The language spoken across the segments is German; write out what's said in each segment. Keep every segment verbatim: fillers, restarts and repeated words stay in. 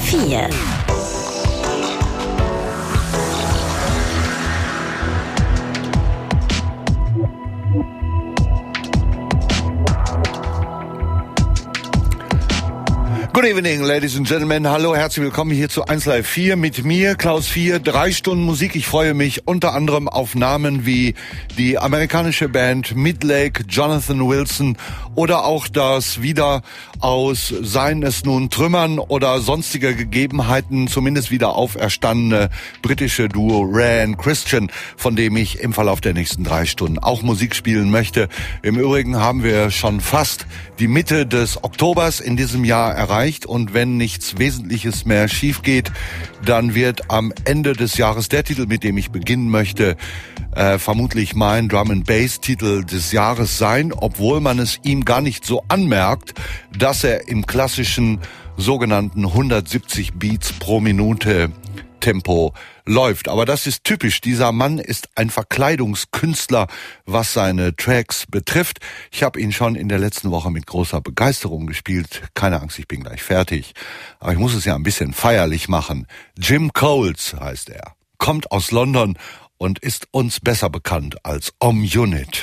vier. Good evening, ladies and gentlemen. Hallo, herzlich willkommen hier zu eins Live vier mit mir, Klaus vier. Drei Stunden Musik. Ich freue mich unter anderem auf Namen wie die amerikanische Band Midlake, Jonathan Wilson oder auch das wieder aus seien es nun Trümmern oder sonstiger Gegebenheiten zumindest wieder auferstandene britische Duo Rare and Christian, von dem ich im Verlauf der nächsten drei Stunden auch Musik spielen möchte. Im Übrigen haben wir schon fast die Mitte des Oktobers in diesem Jahr erreicht. Und wenn nichts Wesentliches mehr schief geht, dann wird am Ende des Jahres der Titel, mit dem ich beginnen möchte, äh, vermutlich mein Drum-and-Bass-Titel des Jahres sein, obwohl man es ihm gar nicht so anmerkt, dass er im klassischen sogenannten hundertsiebzig Beats pro Minute Tempo läuft. Aber das ist typisch. Dieser Mann ist ein Verkleidungskünstler, was seine Tracks betrifft. Ich habe ihn schon in der letzten Woche mit großer Begeisterung gespielt. Keine Angst, ich bin gleich fertig. Aber ich muss es ja ein bisschen feierlich machen. Jim Coles heißt er. Kommt aus London und ist uns besser bekannt als Om Unit.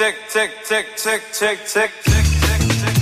tick, tick, tick, tick, tick, tick, tick, tick, tick.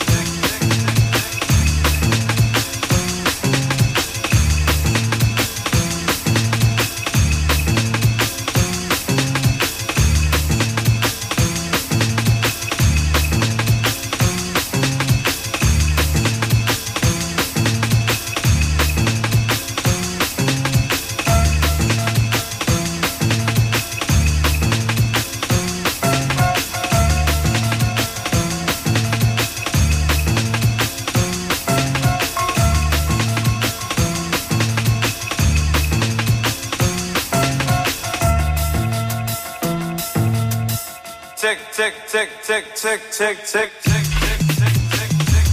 Tick, tick, tick, tick, tick, tick, tick, tick, tick, tick, tick, tick.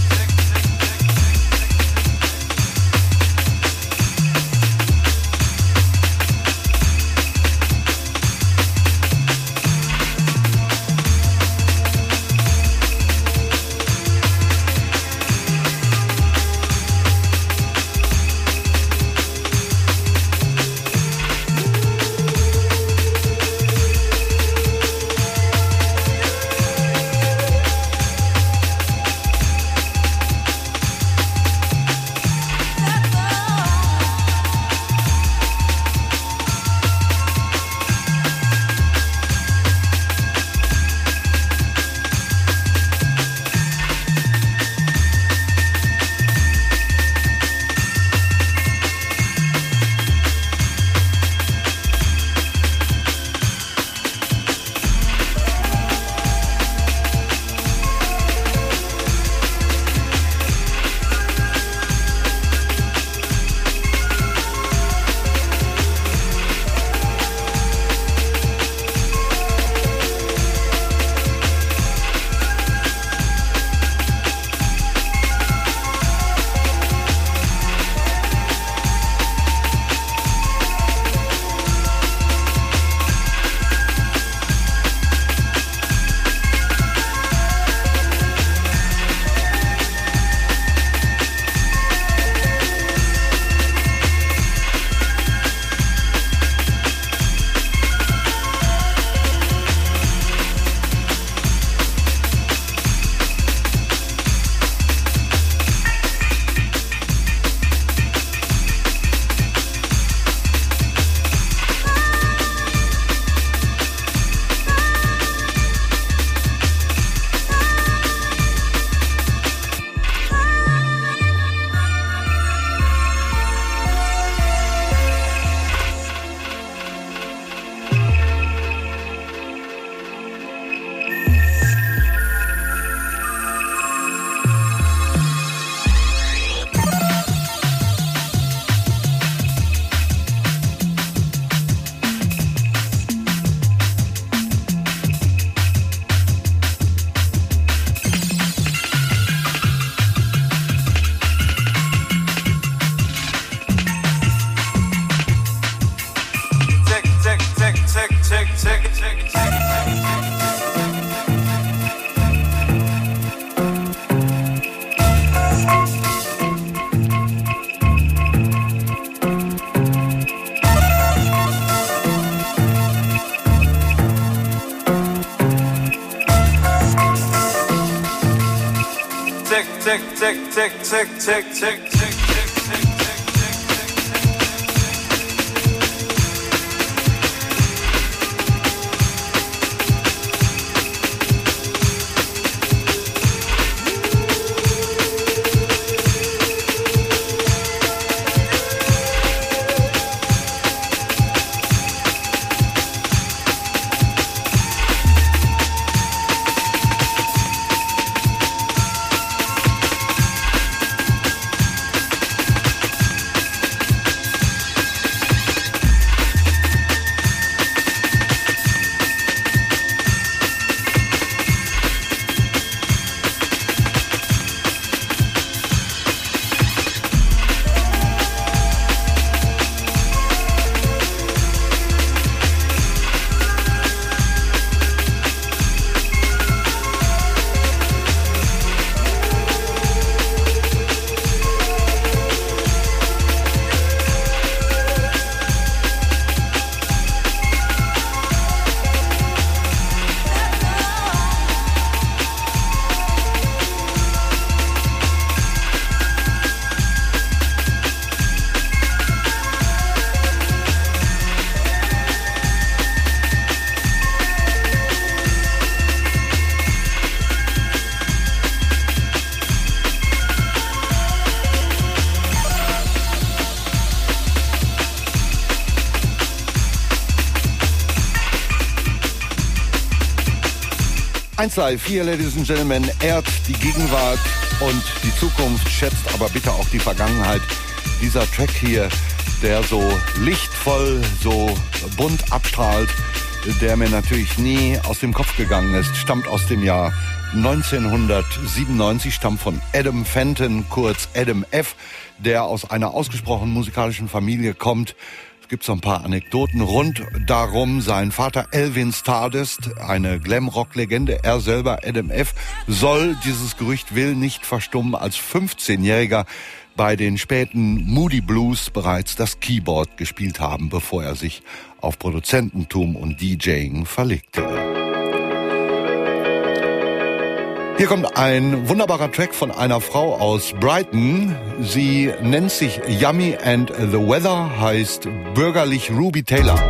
tick, tick, tick, tick, tick, tick, tick, tick, tick, tick. eins Live vier, Ladies and Gentlemen, ehrt die Gegenwart und die Zukunft, schätzt aber bitte auch die Vergangenheit. Dieser Track hier, der so lichtvoll, so bunt abstrahlt, der mir natürlich nie aus dem Kopf gegangen ist, stammt aus dem Jahr neunzehnhundertsiebenundneunzig, stammt von Adam Fenton, kurz Adam F., der aus einer ausgesprochen musikalischen Familie kommt. Es gibt so ein paar Anekdoten rund darum. Sein Vater Elvin Stardust, eine Glam-Rock-Legende, er selber, Adam F., soll, dieses Gerücht will, nicht verstummen, als fünfzehnjähriger bei den späten Moody Blues bereits das Keyboard gespielt haben, bevor er sich auf Produzententum und DJing verlegte. Hier kommt ein wunderbarer Track von einer Frau aus Brighton. Sie nennt sich Yummy and the Weather, heißt bürgerlich Ruby Taylor.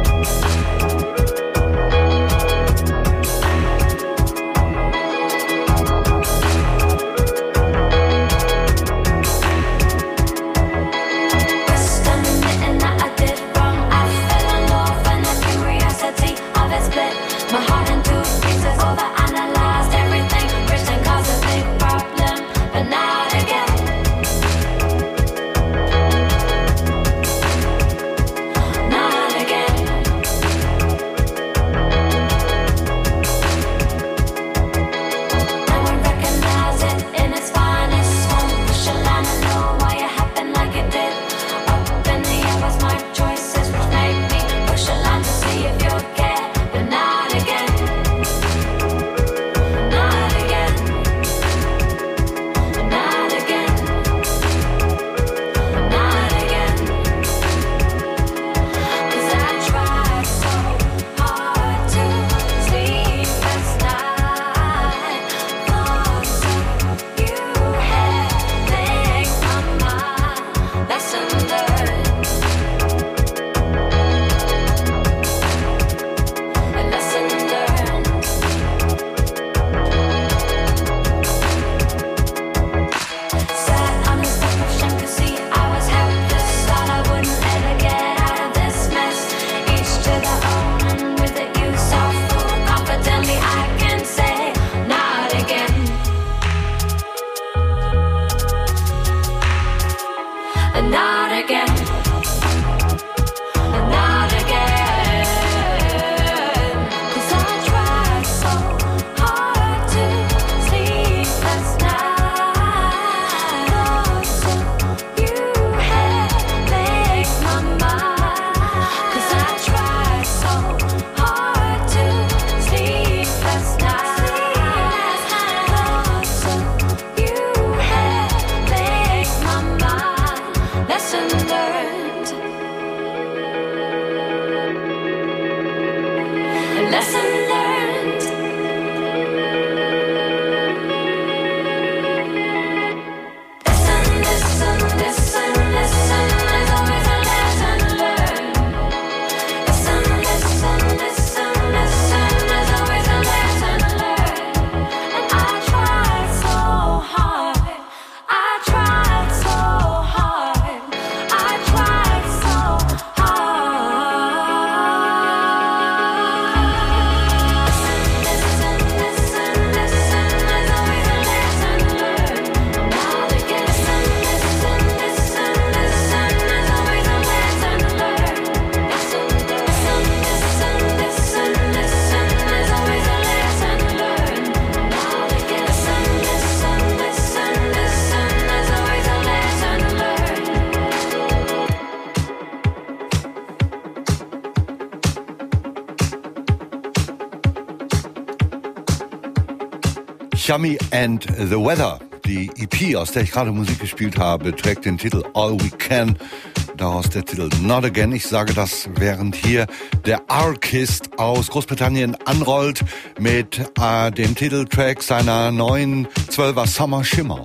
Yummy and the Weather, die E P, aus der ich gerade Musik gespielt habe, trägt den Titel All We Can, daraus der Titel Not Again. Ich sage das, während hier der Archist aus Großbritannien anrollt mit äh, dem Titeltrack seiner neuen zwölfer Summer Shimmer.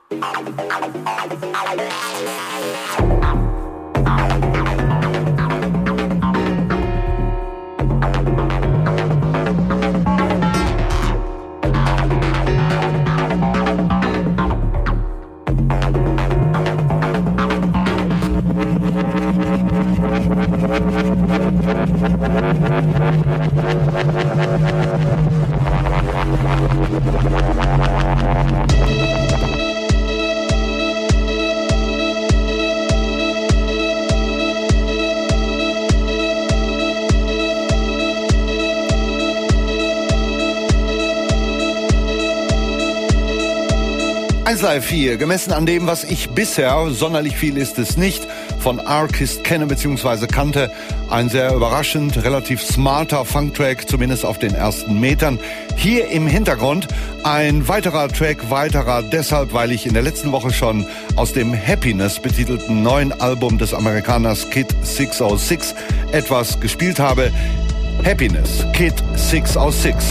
eins Live vier, gemessen an dem, was ich bisher, sonderlich viel ist es nicht, von Artist kenne bzw. kannte. Ein sehr überraschend, relativ smarter Funktrack, zumindest auf den ersten Metern. Hier im Hintergrund ein weiterer Track, weiterer deshalb, weil ich in der letzten Woche schon aus dem Happiness betitelten neuen Album des Amerikaners Kid six oh six etwas gespielt habe. Happiness, Kid six oh six.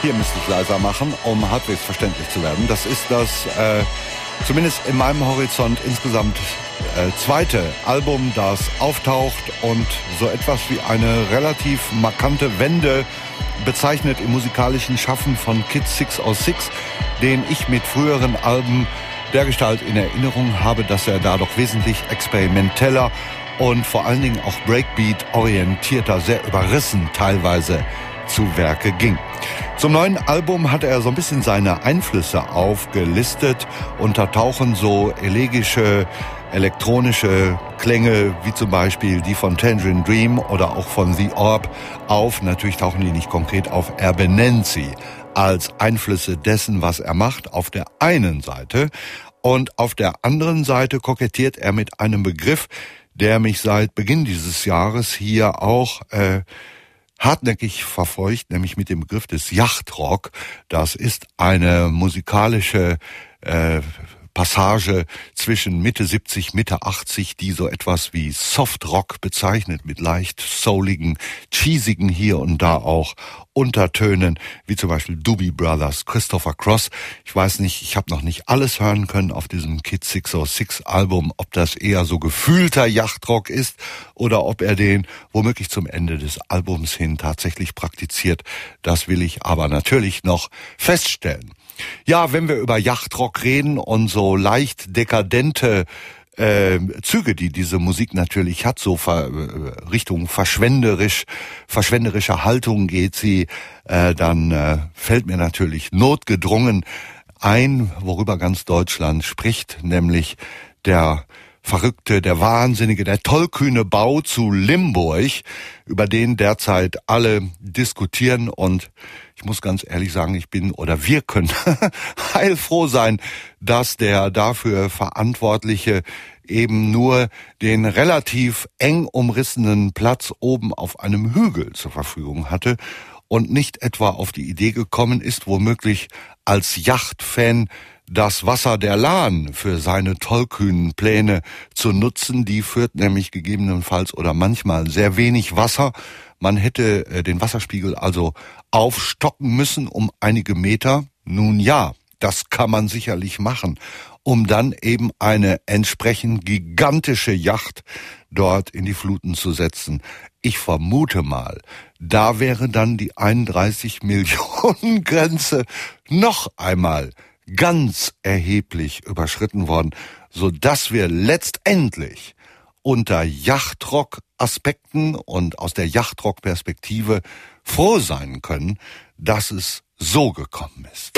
Hier müsste ich leiser machen, um halbwegs verständlich zu werden. Das ist das, äh, zumindest in meinem Horizont insgesamt äh, zweite Album, das auftaucht und so etwas wie eine relativ markante Wende bezeichnet im musikalischen Schaffen von Kid six oh six, den ich mit früheren Alben dergestalt in Erinnerung habe, dass er da doch wesentlich experimenteller und vor allen Dingen auch Breakbeat-orientierter, sehr überrissen teilweise zu Werke ging. Zum neuen Album hat er so ein bisschen seine Einflüsse aufgelistet und da tauchen so elegische, elektronische Klänge, wie zum Beispiel die von Tangerine Dream oder auch von The Orb auf. Natürlich tauchen die nicht konkret auf, er benennt sie als Einflüsse dessen, was er macht, auf der einen Seite. Und auf der anderen Seite kokettiert er mit einem Begriff, der mich seit Beginn dieses Jahres hier auch äh, hartnäckig verfolgt, nämlich mit dem Begriff des Yachtrock. Das ist eine musikalische äh, Passage zwischen Mitte siebzig, Mitte achtzig, die so etwas wie Softrock bezeichnet, mit leicht souligen, cheesigen hier und da auch Untertönen, wie zum Beispiel Doobie Brothers, Christopher Cross. Ich weiß nicht, ich habe noch nicht alles hören können auf diesem Kid six oh six Album, ob das eher so gefühlter Yachtrock ist oder ob er den womöglich zum Ende des Albums hin tatsächlich praktiziert. Das will ich aber natürlich noch feststellen. Ja, wenn wir über Yachtrock reden und so leicht dekadente äh, Züge, die diese Musik natürlich hat, so ver, äh, Richtung verschwenderisch, verschwenderischer Haltung geht sie, äh, dann äh, fällt mir natürlich notgedrungen ein, worüber ganz Deutschland spricht, nämlich der verrückte, der wahnsinnige, der tollkühne Bau zu Limburg, über den derzeit alle diskutieren und ich muss ganz ehrlich sagen, ich bin oder wir können heilfroh sein, dass der dafür Verantwortliche eben nur den relativ eng umrissenen Platz oben auf einem Hügel zur Verfügung hatte und nicht etwa auf die Idee gekommen ist, womöglich als Yachtfan das Wasser der Lahn für seine tollkühnen Pläne zu nutzen. Die führt nämlich gegebenenfalls oder manchmal sehr wenig Wasser. Man hätte den Wasserspiegel also aufstocken müssen um einige Meter. Nun ja, das kann man sicherlich machen, um dann eben eine entsprechend gigantische Yacht dort in die Fluten zu setzen. Ich vermute mal, da wäre dann die einunddreißig Millionen Grenze noch einmal ganz erheblich überschritten worden, so dass wir letztendlich unter Yachtrock-Aspekten und aus der Yachtrock-Perspektive froh sein können, dass es so gekommen ist.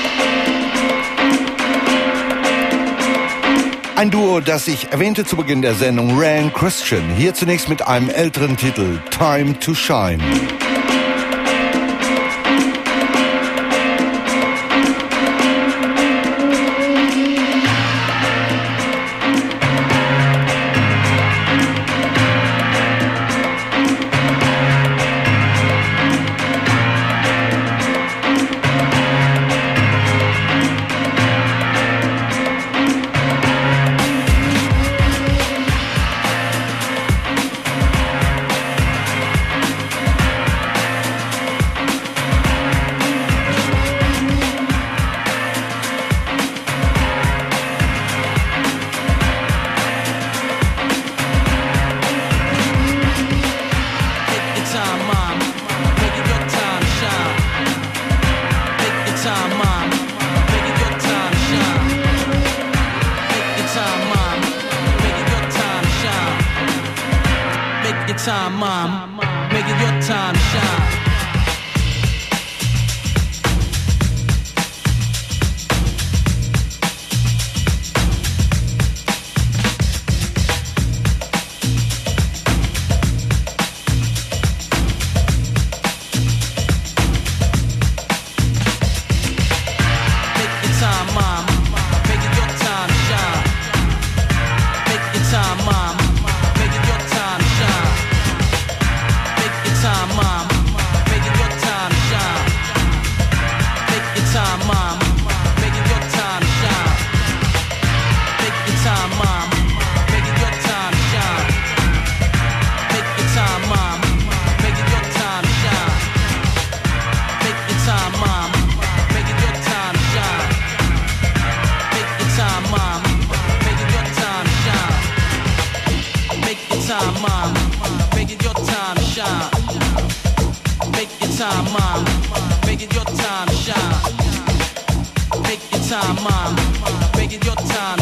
Ein Duo, das ich erwähnte zu Beginn der Sendung, Ryan Christian, hier zunächst mit einem älteren Titel, Time to Shine. Time, mom, make it your time to shine. Time, mom.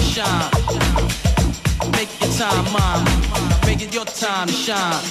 shine. Make your time mine. Make it your time to shine.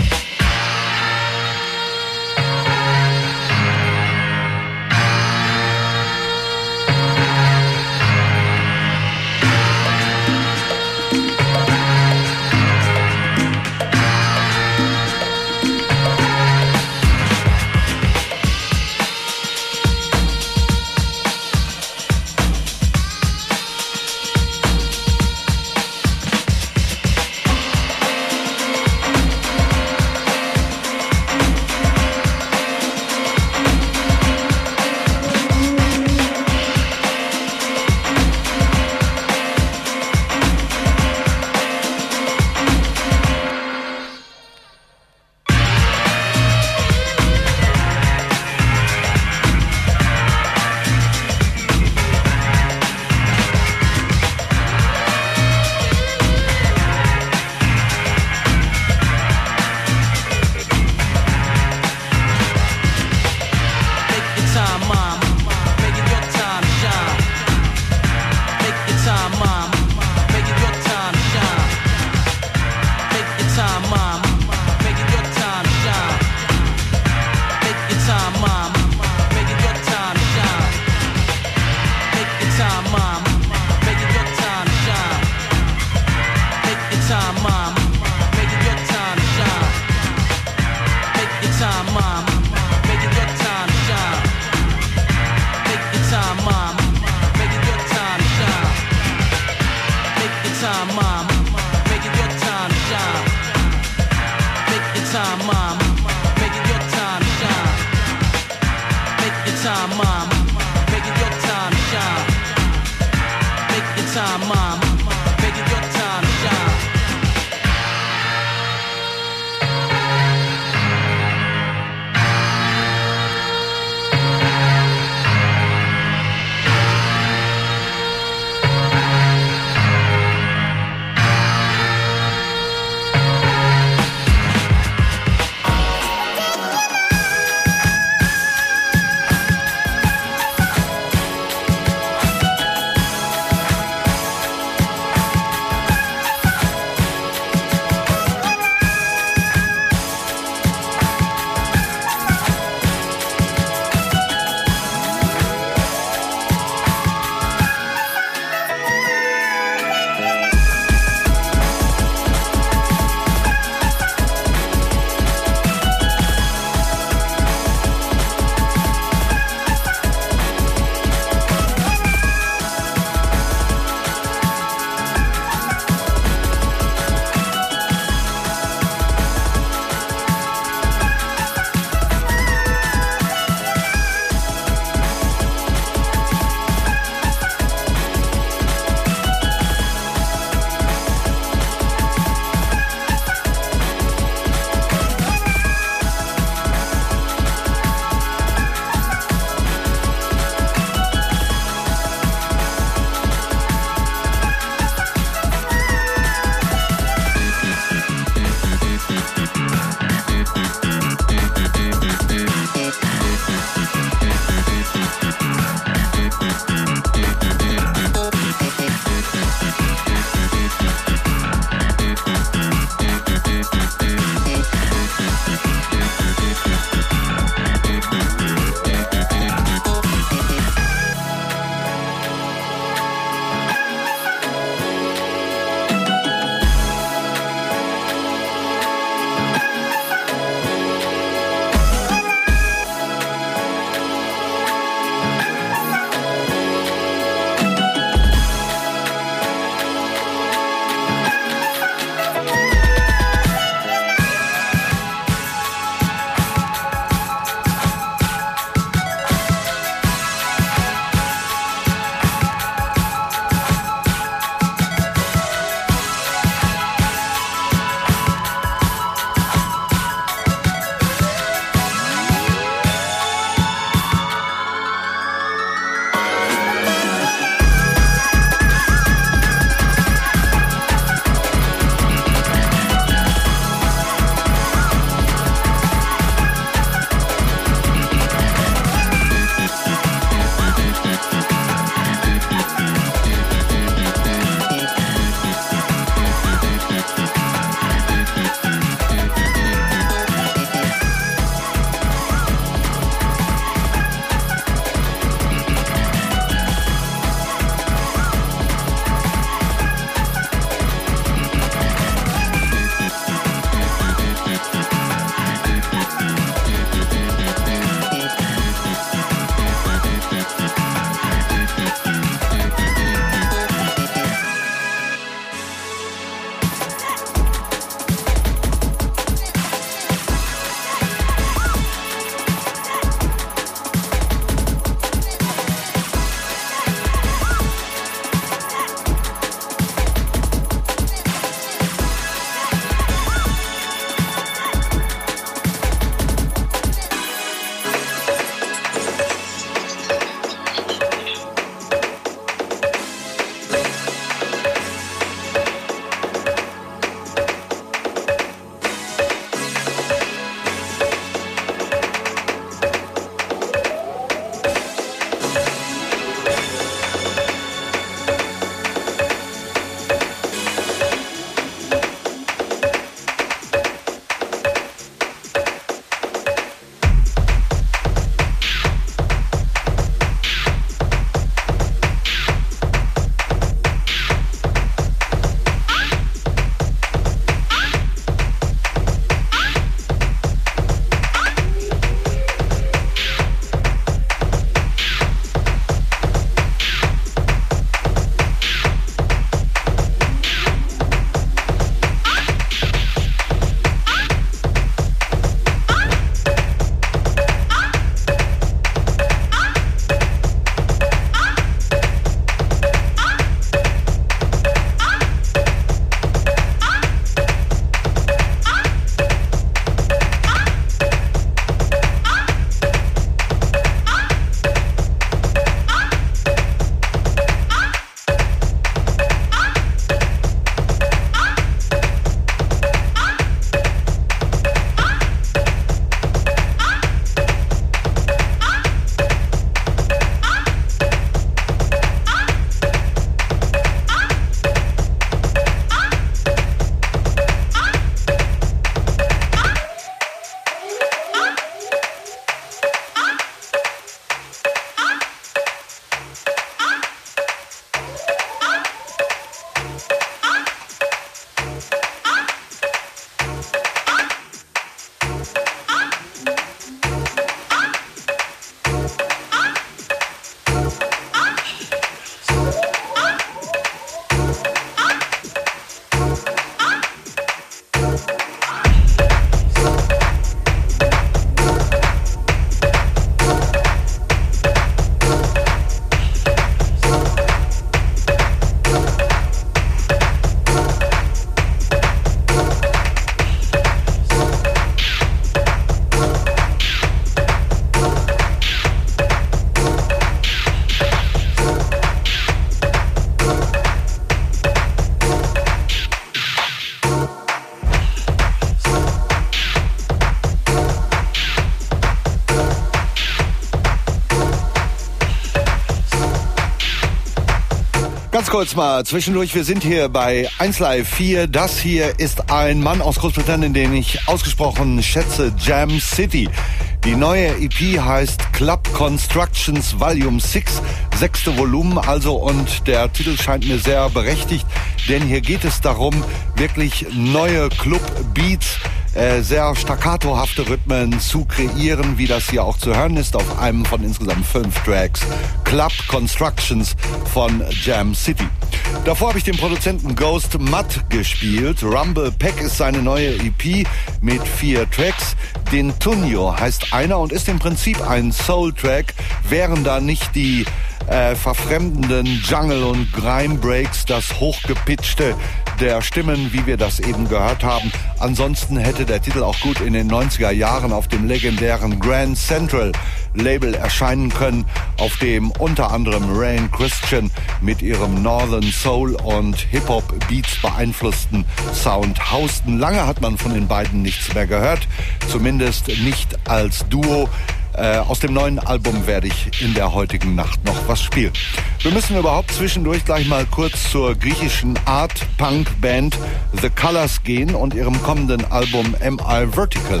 Ganz kurz mal zwischendurch, wir sind hier bei eins Live vier. Das hier ist ein Mann aus Großbritannien, den ich ausgesprochen schätze, Jam City. Die neue E P heißt Club Constructions Volume sechs, sechste Volumen also, und der Titel scheint mir sehr berechtigt, denn hier geht es darum, wirklich neue Club-Beats, äh, sehr staccatohafte Rhythmen zu kreieren, wie das hier auch zu hören ist auf einem von insgesamt fünf Tracks, Club Constructions von Jam City. Davor habe ich den Produzenten Ghost Mutt gespielt. Rumble Pack ist seine neue E P mit vier Tracks. Den Tunio heißt einer und ist im Prinzip ein Soul-Track, wären da nicht die äh, verfremdenden Jungle- und Grime-Breaks, das Hochgepitchte der Stimmen, wie wir das eben gehört haben. Ansonsten hätte der Titel auch gut in den neunziger Jahren auf dem legendären Grand Central Label erscheinen können, auf dem unter anderem Rain Christian mit ihrem Northern Soul und Hip-Hop Beats beeinflussten Sound hausten. Lange hat man von den beiden nichts mehr gehört, zumindest nicht als Duo. Äh, aus dem neuen Album werde ich in der heutigen Nacht noch was spielen. Wir müssen überhaupt zwischendurch gleich mal kurz zur griechischen Art-Punk-Band The Colors gehen und ihrem kommenden Album Am I Vertical.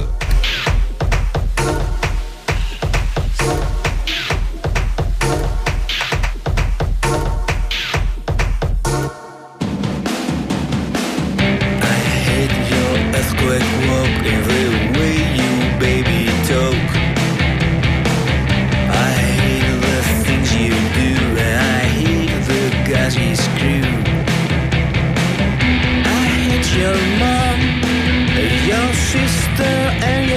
Your mom, your sister, and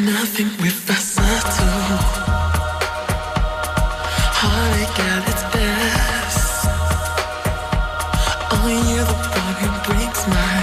nothing with us subtle. Heartache at its best. Only you're the one who breaks my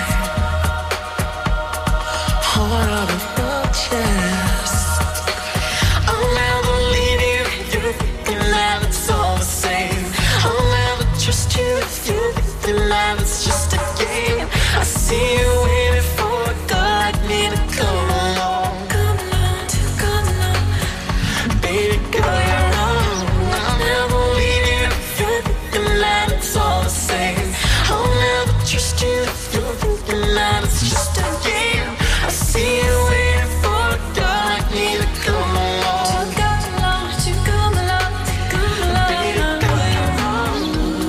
heart out of my chest. I'll never leave you if you're thinking that it's all the same. I'll never trust you if you're thinking that it's just a game. I see you waiting for a girl like me to come along. Come along, to come along. Baby girl, you're wrong. I'll never leave you if you're thinking that it's all the same. I'll never trust you if you're thinking that it's just a game. I see you waiting for a girl like me to come along. To come along, to come along, to come along. Baby girl, you're wrong.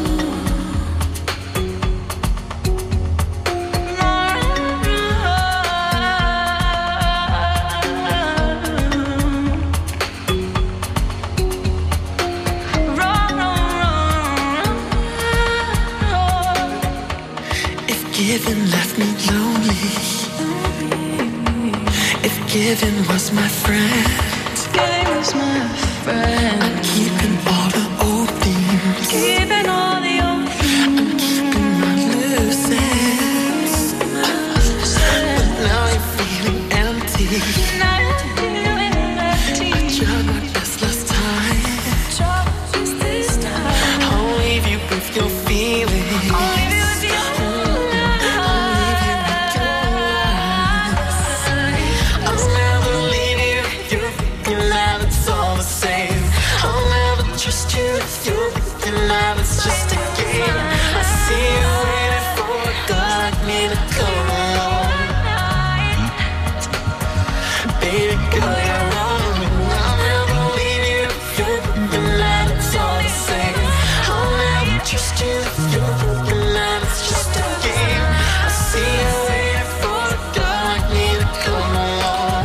If giving left me lonely, if giving was my friend, giving was my friend, I'm keeping all the old things, keeping all the old things, I'm keeping my loose ends. But now you're feeling empty. Now you're feeling empty. I tried my best last time. Tried just this time. I'll leave you with your feelings. I'll leave you with your I'll leave you with your lies. I'll never leave you if you're thinking that it's all the same. I'll never trust you if you're thinking that it's just a game. I see you waiting for a girl like me to come along. Baby girl, you're wrong. I'll never leave you if you're thinking that it's all the same. I'll never trust you if you're thinking that it's just a game. I see you waiting for a girl like me to come along.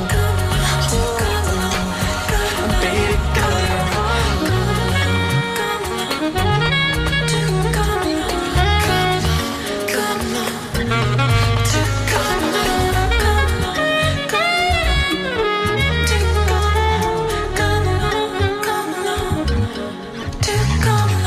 Baby girl, you're wrong. To come along, come along, to come along, come along, come along, to come along, come along, to come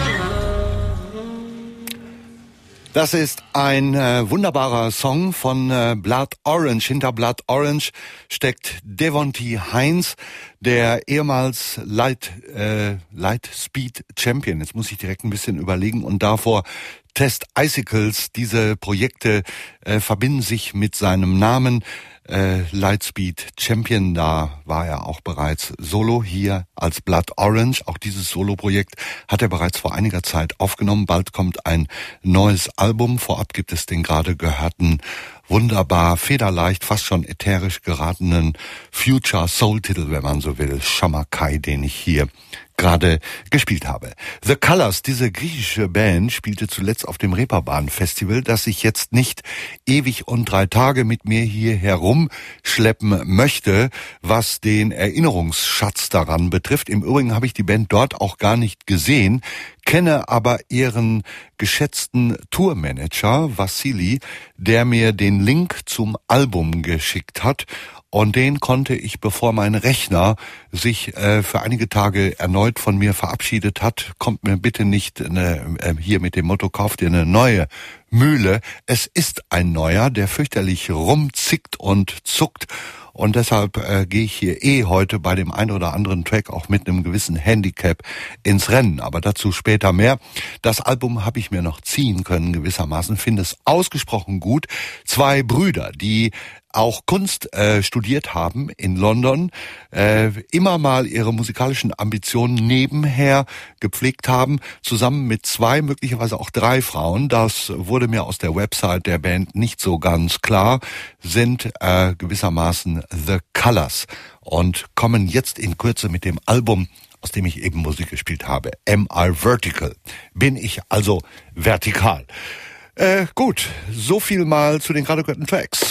along. Das ist ein äh, wunderbarer Song von äh, Blood Orange. Hinter Blood Orange steckt Devonte Hines, der ehemals Light, äh, Light Speed Champion. Jetzt muss ich direkt ein bisschen überlegen. Und davor Test Icicles. Diese Projekte äh, verbinden sich mit seinem Namen. Äh, Lightspeed Champion, da war er auch bereits solo hier als Blood Orange. Auch dieses Solo-Projekt hat er bereits vor einiger Zeit aufgenommen. Bald kommt ein neues Album. Vorab gibt es den gerade gehörten, wunderbar federleicht, fast schon ätherisch geratenen Future Soul-Titel, wenn man so will, Shamakai, den ich hier gerade gespielt habe. The Colors, diese griechische Band, spielte zuletzt auf dem Reeperbahn Festival, das ich jetzt nicht ewig und drei Tage mit mir hier herumschleppen möchte, was den Erinnerungsschatz daran betrifft. Im Übrigen habe ich die Band dort auch gar nicht gesehen, kenne aber ihren geschätzten Tourmanager Vassili, der mir den Link zum Album geschickt hat. Und den konnte ich, bevor mein Rechner sich äh, für einige Tage erneut von mir verabschiedet hat, kommt mir bitte nicht eine, äh, hier mit dem Motto, kauft ihr eine neue Mühle. Es ist ein neuer, der fürchterlich rumzickt und zuckt. Und deshalb äh, gehe ich hier eh heute bei dem einen oder anderen Track auch mit einem gewissen Handicap ins Rennen. Aber dazu später mehr. Das Album habe ich mir noch ziehen können gewissermaßen. Finde es ausgesprochen gut. Zwei Brüder, die auch Kunst äh, studiert haben in London, äh, immer mal ihre musikalischen Ambitionen nebenher gepflegt haben, zusammen mit zwei, möglicherweise auch drei Frauen, das wurde mir aus der Website der Band nicht so ganz klar, sind äh, gewissermaßen The Colors und kommen jetzt in Kürze mit dem Album, aus dem ich eben Musik gespielt habe, Am I Vertical? Bin ich also vertikal? Äh, gut, so viel mal zu den gerade gehörten Tracks.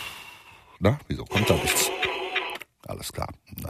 Na, wieso kommt da nichts? Alles klar. Na.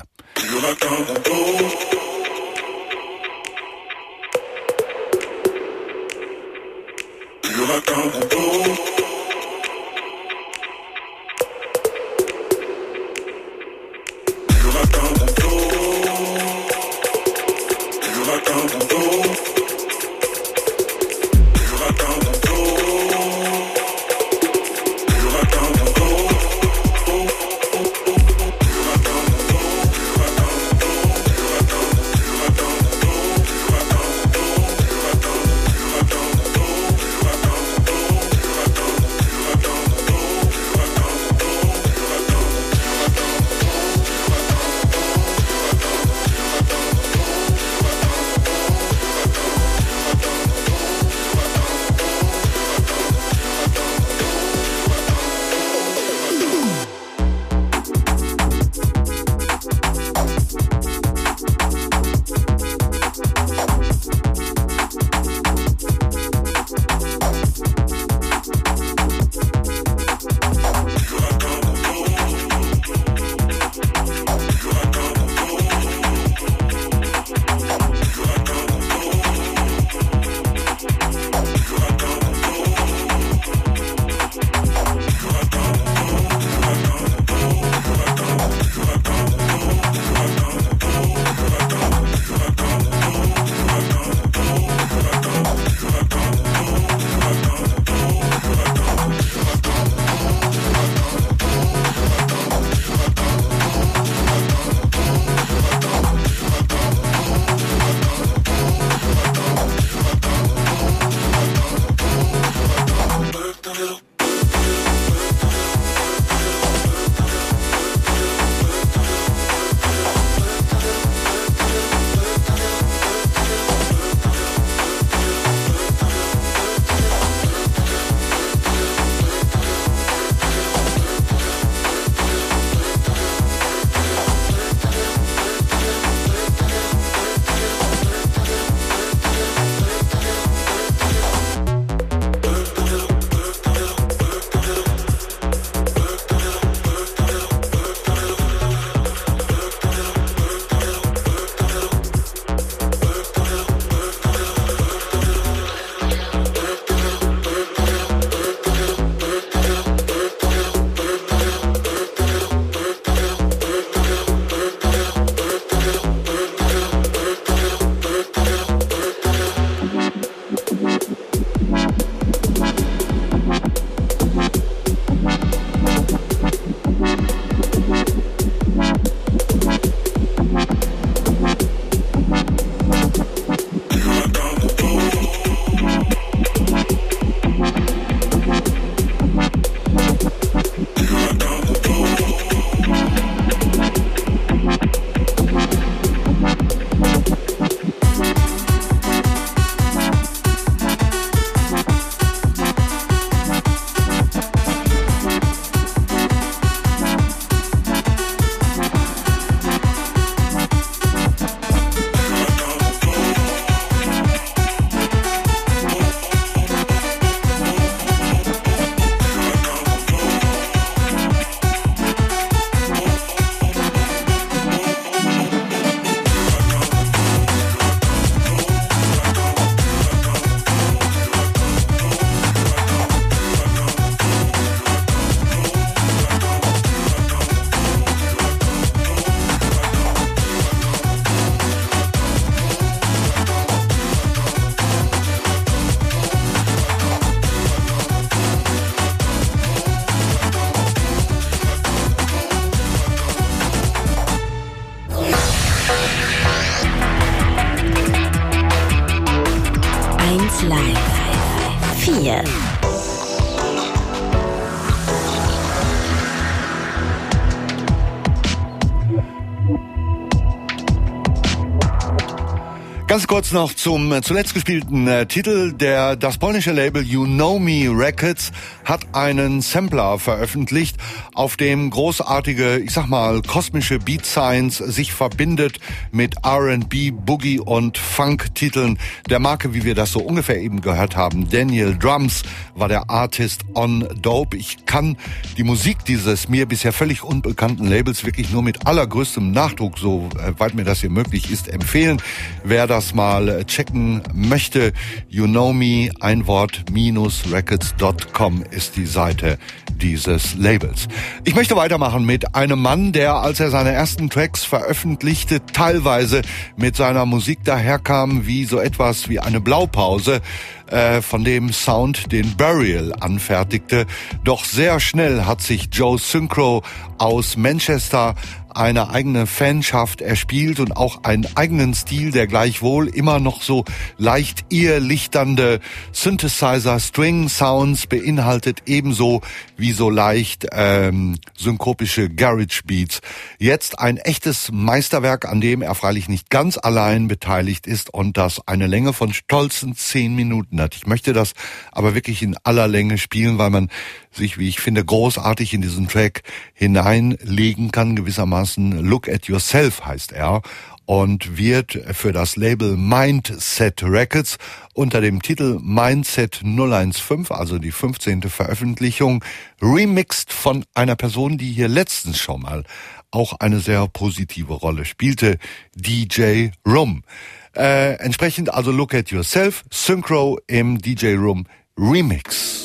Ganz kurz noch zum äh, zuletzt gespielten äh, Titel. Der, das polnische Label You Know Me Records hat einen Sampler veröffentlicht, auf dem großartige, ich sag mal, kosmische Beat Science sich verbindet mit R and B, Boogie und Funk-Titeln der Marke, wie wir das so ungefähr eben gehört haben. Daniel Drums war der Artist on Dope. Ich kann die Musik dieses mir bisher völlig unbekannten Labels wirklich nur mit allergrößtem Nachdruck, so weit mir das hier möglich ist, empfehlen. Wer das mal checken möchte, You Know Me, ein Wort, minus records dot com ist die Seite dieses Labels. Ich möchte weitermachen mit einem Mann, der, als er seine ersten Tracks veröffentlichte, teilweise mit seiner Musik daherkam wie so etwas wie eine Blaupause äh, von dem Sound, den Burial anfertigte. Doch sehr schnell hat sich Joe Synchro aus Manchester eine eigene Fanschaft erspielt und auch einen eigenen Stil, der gleichwohl immer noch so leicht irrlichternde Synthesizer-String-Sounds beinhaltet, ebenso wie so leicht ähm, synkopische Garage-Beats. Jetzt ein echtes Meisterwerk, an dem er freilich nicht ganz allein beteiligt ist und das eine Länge von stolzen zehn Minuten hat. Ich möchte das aber wirklich in aller Länge spielen, weil man sich, wie ich finde, großartig in diesen Track hineinlegen kann, gewissermaßen. Look at Yourself heißt er und wird für das Label Mindset Records unter dem Titel Mindset null eins fünf, also die fünfzehnte Veröffentlichung, remixed von einer Person, die hier letztens schon mal auch eine sehr positive Rolle spielte, D J Room. Äh, entsprechend also Look at Yourself, Synchro im D J Room Remix.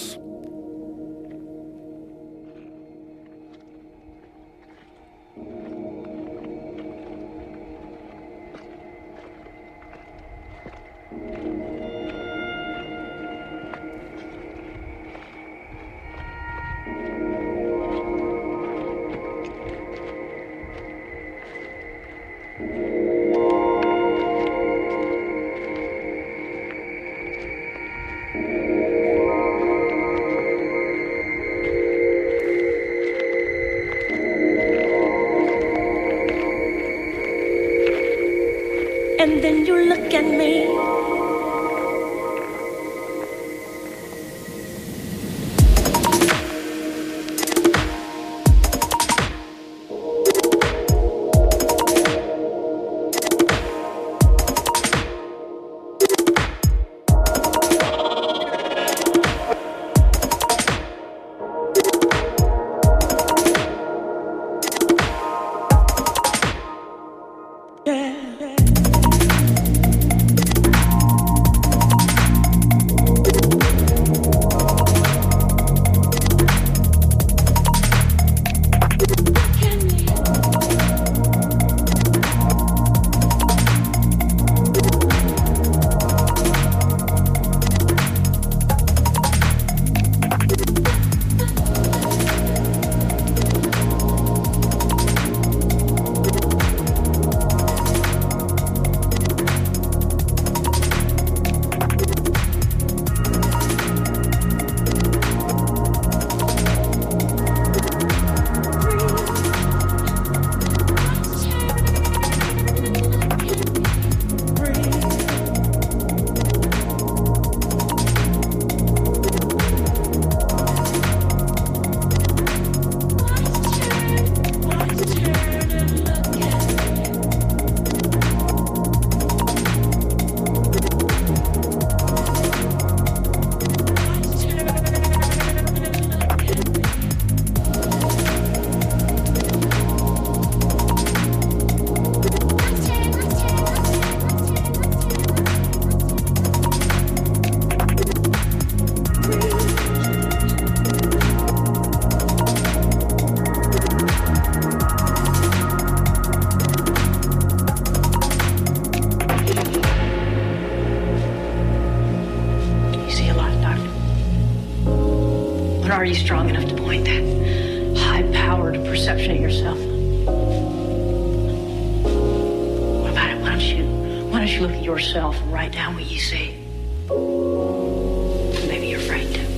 And then you look at me. Are you strong enough to point that high-powered perception at yourself? What about it? Why don't you, why don't you look at yourself and write down what you see? Maybe you're afraid to.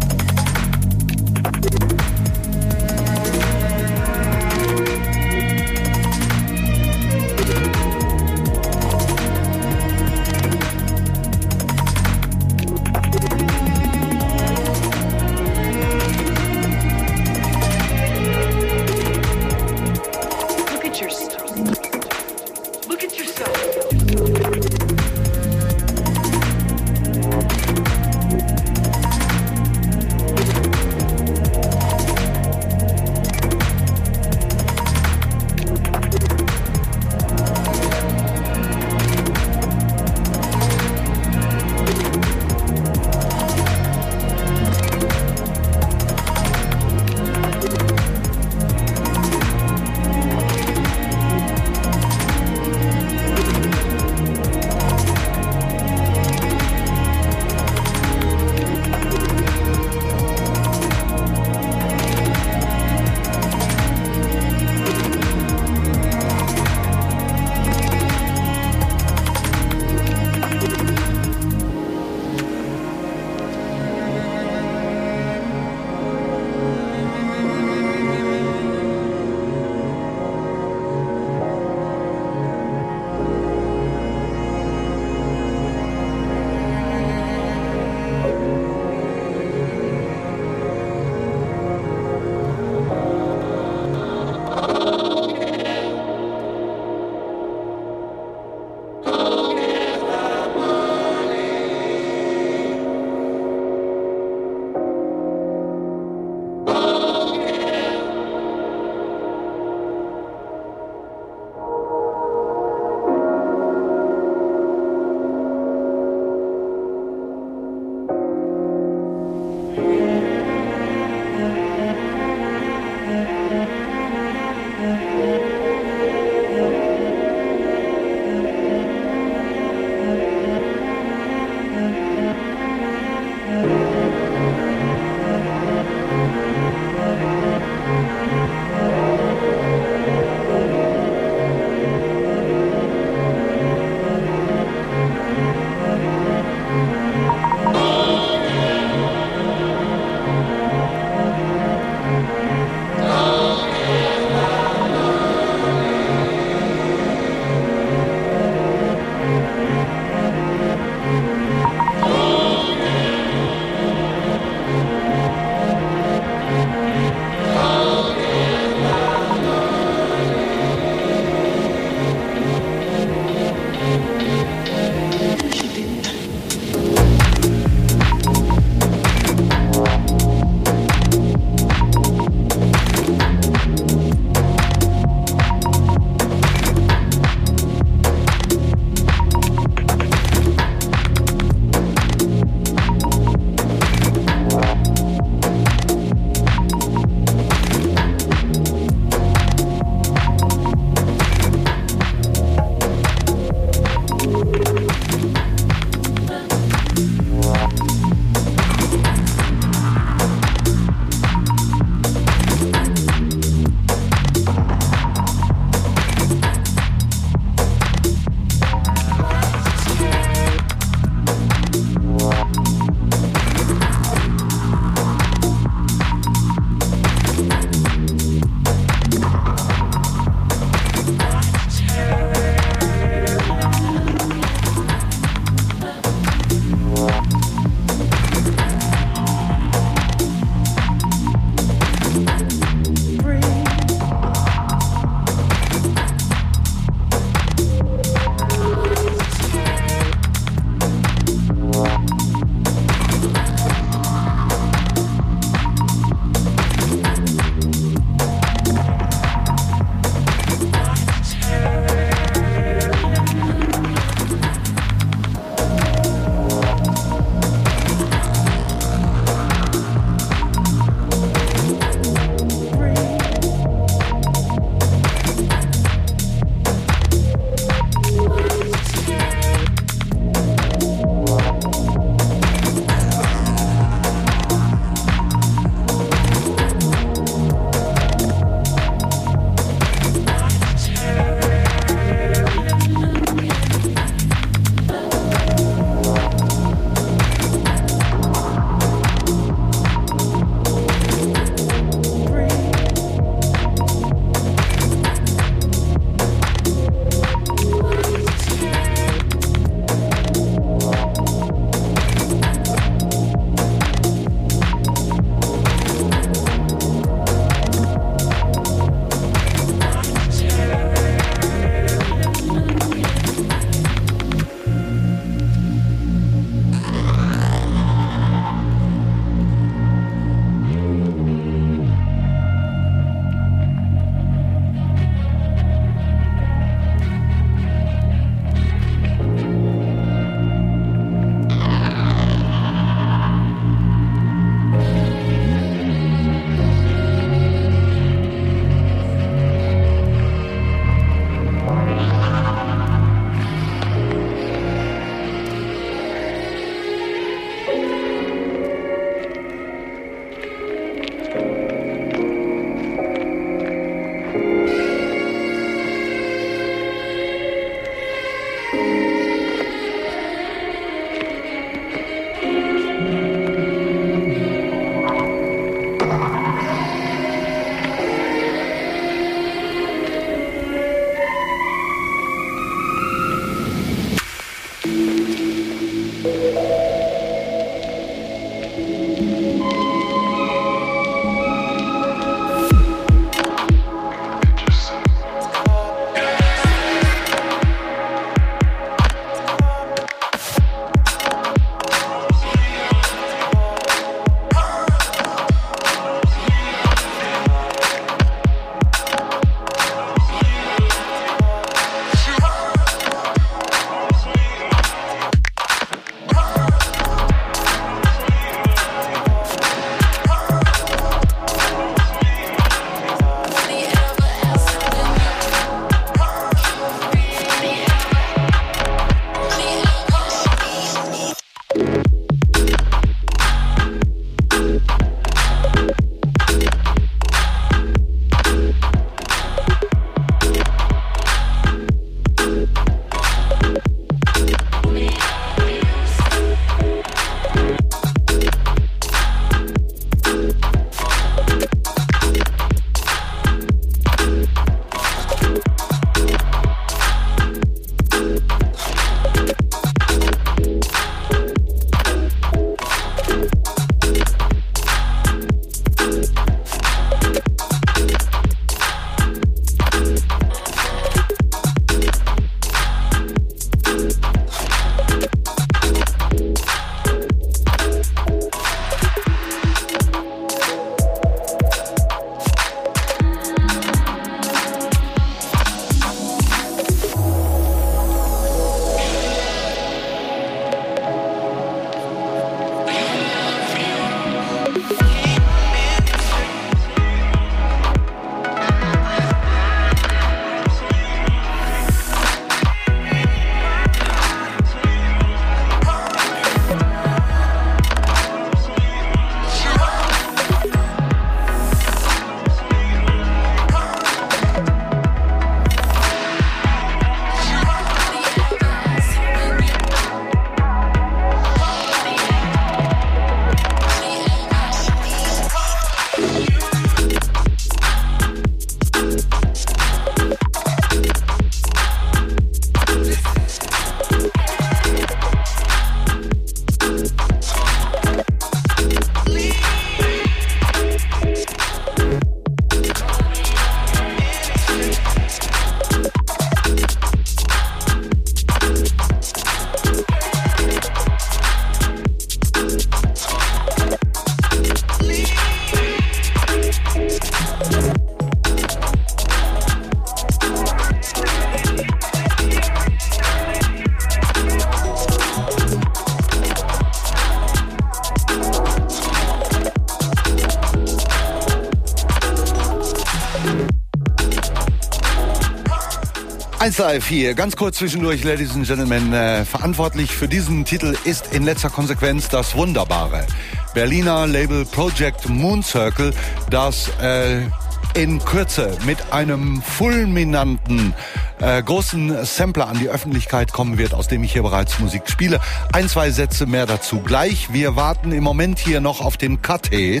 eins Live hier, ganz kurz zwischendurch, Ladies and Gentlemen. Äh, verantwortlich für diesen Titel ist in letzter Konsequenz das wunderbare Berliner Label Project Moon Circle, das äh, in Kürze mit einem fulminanten äh, großen Sampler an die Öffentlichkeit kommen wird, aus dem ich hier bereits Musik spiele. Ein, zwei Sätze mehr dazu gleich. Wir warten im Moment hier noch auf den Cut-Hit.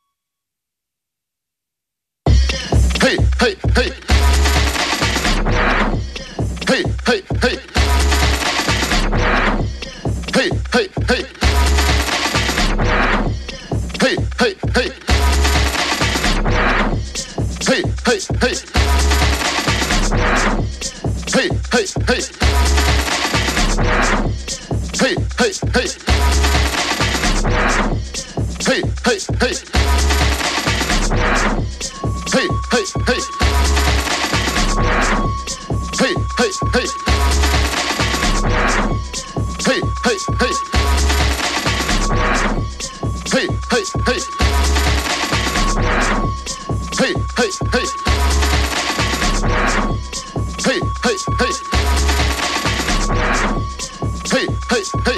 hey, hey, hey. hey, hey. Hey, hey, hey. Hey, hey, hey. Hey, hey, hey. Hey, hey, hey. Hey, hey, hey. Hey, hey, hey. Hey, hey, hey. Hey, hey, hey. Hey, hey, hey. Hey, hey, hey. Hey, hey, hey.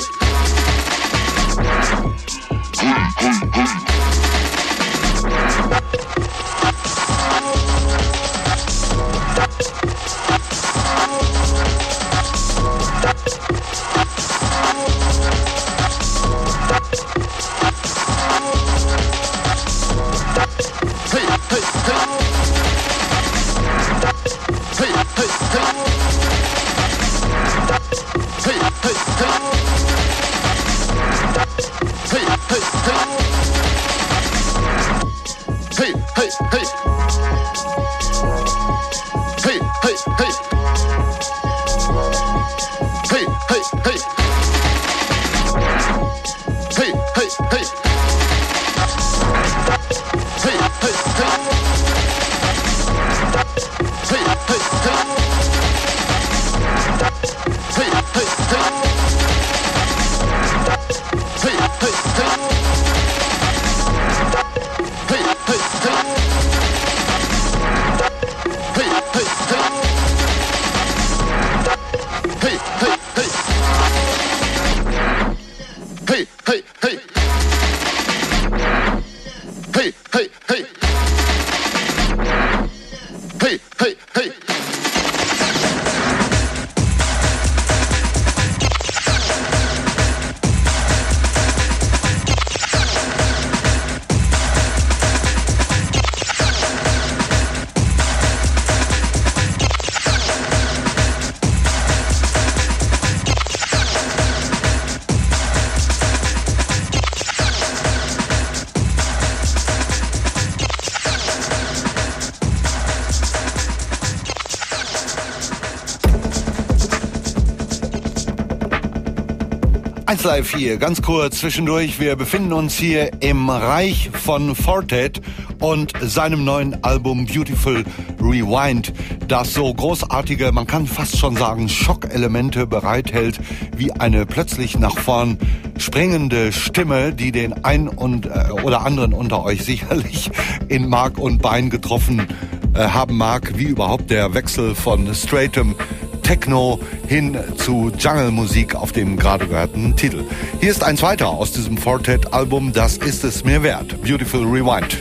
eins Live hier, ganz kurz zwischendurch. Wir befinden uns hier im Reich von Fortet und seinem neuen Album Beautiful Rewind, das so großartige, man kann fast schon sagen, Schockelemente bereithält, wie eine plötzlich nach vorn springende Stimme, die den einen und, äh, oder anderen unter euch sicherlich in Mark und Bein getroffen äh, haben mag, wie überhaupt der Wechsel von straightem Techno hin zu Jungle-Musik auf dem gerade gehörten Titel. Hier ist eins weiter aus diesem Fortet-Album, das ist es mir wert. Beautiful Rewind.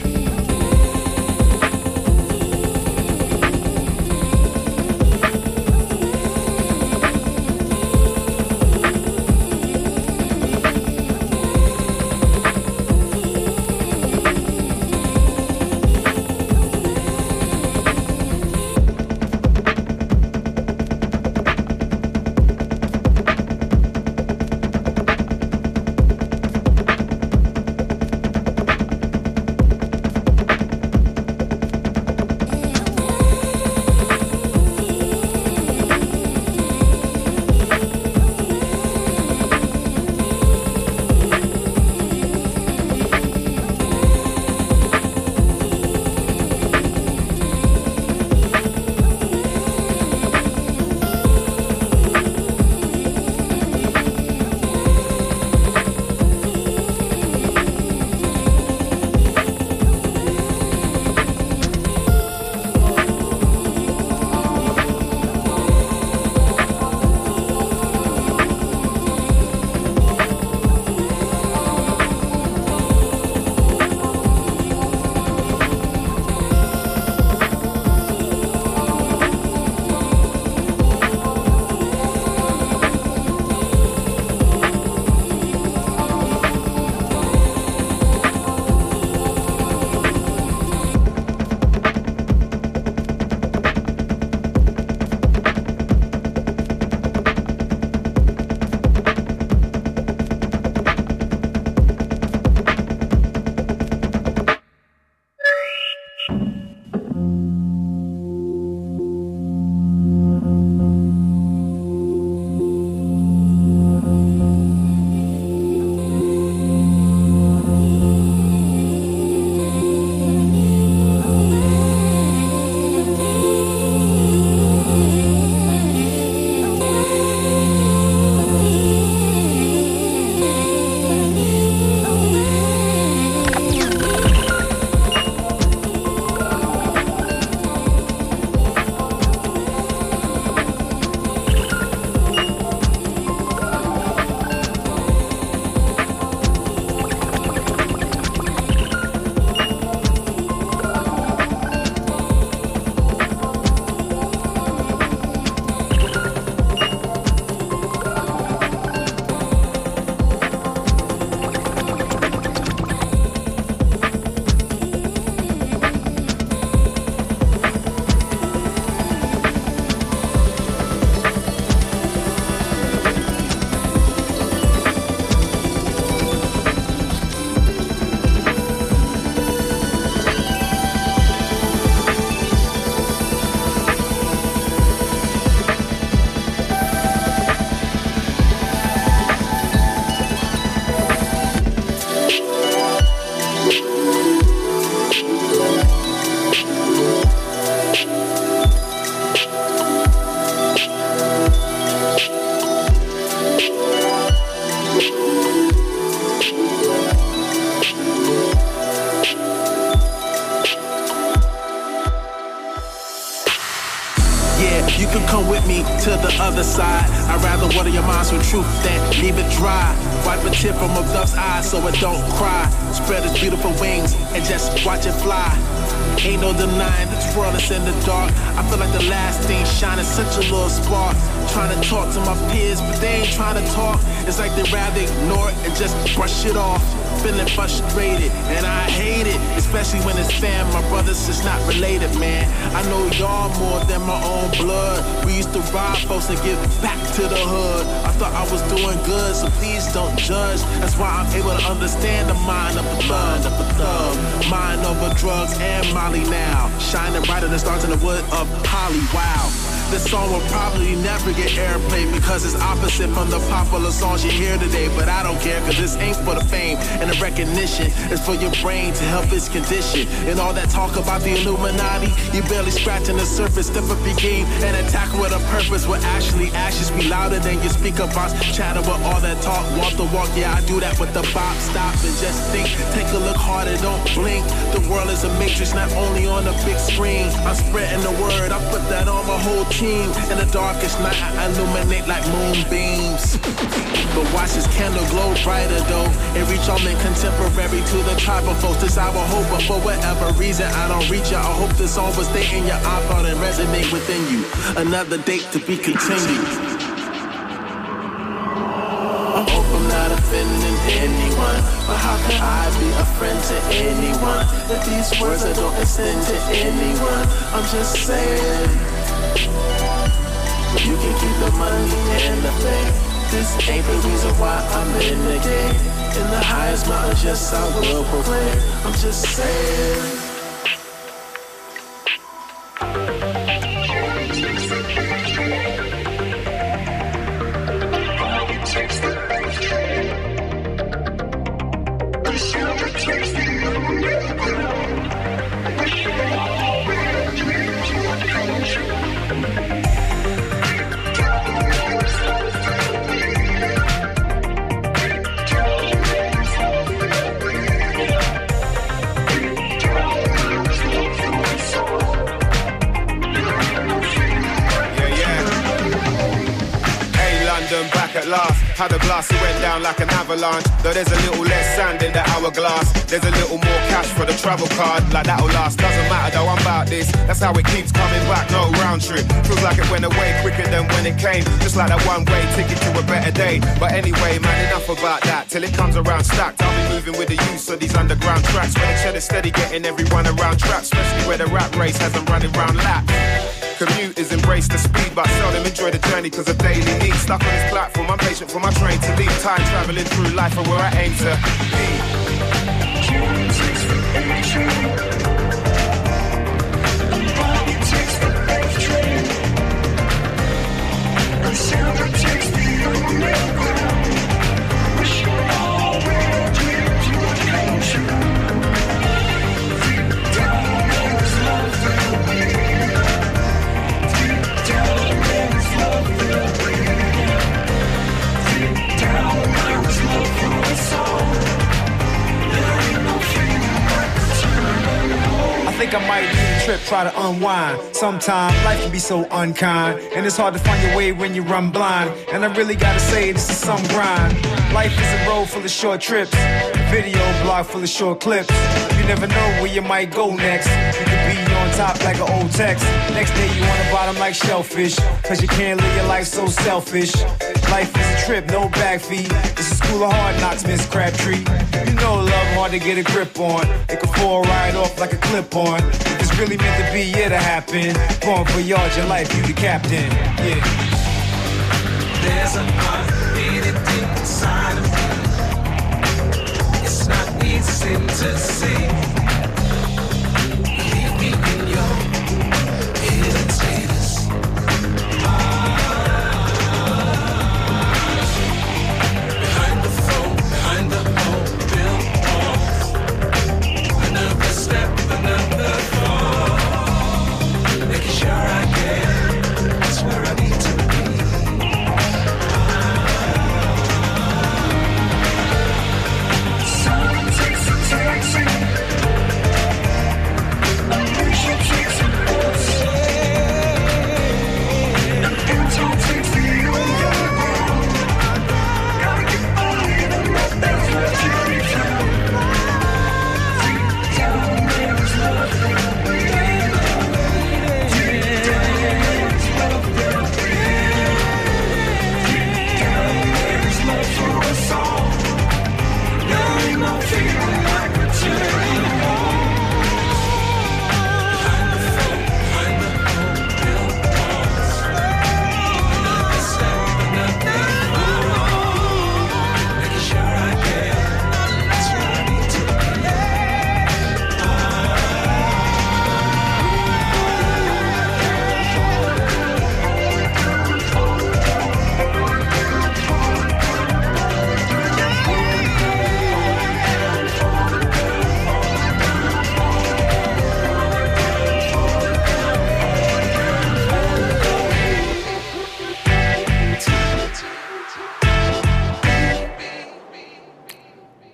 could come with me to the other side. I'd rather water your minds with truth than leave it dry. Wipe a tear from a dove's eyes so it don't cry. Spread its beautiful wings and just watch it fly. Ain't no denying this world is in the dark. I feel like the last thing shining, such a little spark. Trying to talk to my peers, but they ain't trying to talk. It's like they'd rather ignore it and just brush it off. Feeling frustrated, and I hate it, especially when it's fam. My brothers is not related, man. I know y'all more than my own blood. We used to rob folks and give back to the hood. I thought I was doing good, so please don't judge. That's why I'm able to understand the mind of a thug, of a thug. Mind over drugs and Molly now, shining brighter than stars in the wood of Holly. Wow. This song will probably never get airplay because it's opposite from the popular songs you hear today. But I don't care, cause this ain't for the fame and the recognition. It's for your brain to help its condition. And all that talk about the Illuminati, you barely scratching the surface. Step up your game and attack with a purpose. Will actually actions be louder than your speaker box. Chatter with all that talk, walk the walk. Yeah, I do that with the bop. Stop and just think. Take a look harder, don't blink. The world is a matrix, not only on the big screen. I'm spreading the word, I put that on my whole team. In the darkest night, I illuminate like moonbeams. But watch this candle glow brighter though. It reach all men contemporary to the tribe of folks. This our hope, but for whatever reason I don't reach it. I hope this song will stay in your iPod and resonate within you. Another date to be continued. I hope I'm not offending anyone, but how can I be a friend to anyone if these words I don't extend to anyone? I'm just saying. You can keep the money and the fame. This ain't the reason why I'm in the game. In the highest mountains, yes, I will proclaim. I'm just saying. At last, had a glass, it went down like an avalanche. Though there's a little less sand in the hourglass, there's a little more cash for the travel card. Like that'll last, doesn't matter though, I'm about this. That's how it keeps coming back, no round trip. Feels like it went away quicker than when it came. Just like that one-way ticket to a better day. But anyway, man, enough about that. Till it comes around stacked, I'll be moving with the use of these underground tracks. Where the cheddar steady getting everyone around track, especially where the rap race hasn't running round laps. Commuters embrace the speed, but seldom enjoy the journey cause of daily needs. Stuck on this platform, I'm patient for my train to leave. Time travelling through life and where I aim to I think I might need a trip, try to unwind. Sometimes life can be so unkind, and it's hard to find your way when you run blind. And I really gotta say, this is some grind. Life is a road full of short trips, a video blog full of short clips. You never know where you might go next. You could be on top like an old text. Next day you on the bottom like shellfish, cause you can't live your life so selfish. Life is a trip, no bag fee. It's a school of hard knocks, Miss Crabtree. You know love hard to get a grip on. It can fall right off like a clip-on. If it's really meant to be, it'll happen. Born for yards, your life, you the captain. Yeah. There's a heart beating deep inside of me. It's not easy to see. Leave me in your hidden status. Behind the phone, behind the old billboards. Another step, another fall. Making sure I get that's where I need to be. Someone takes a taxi.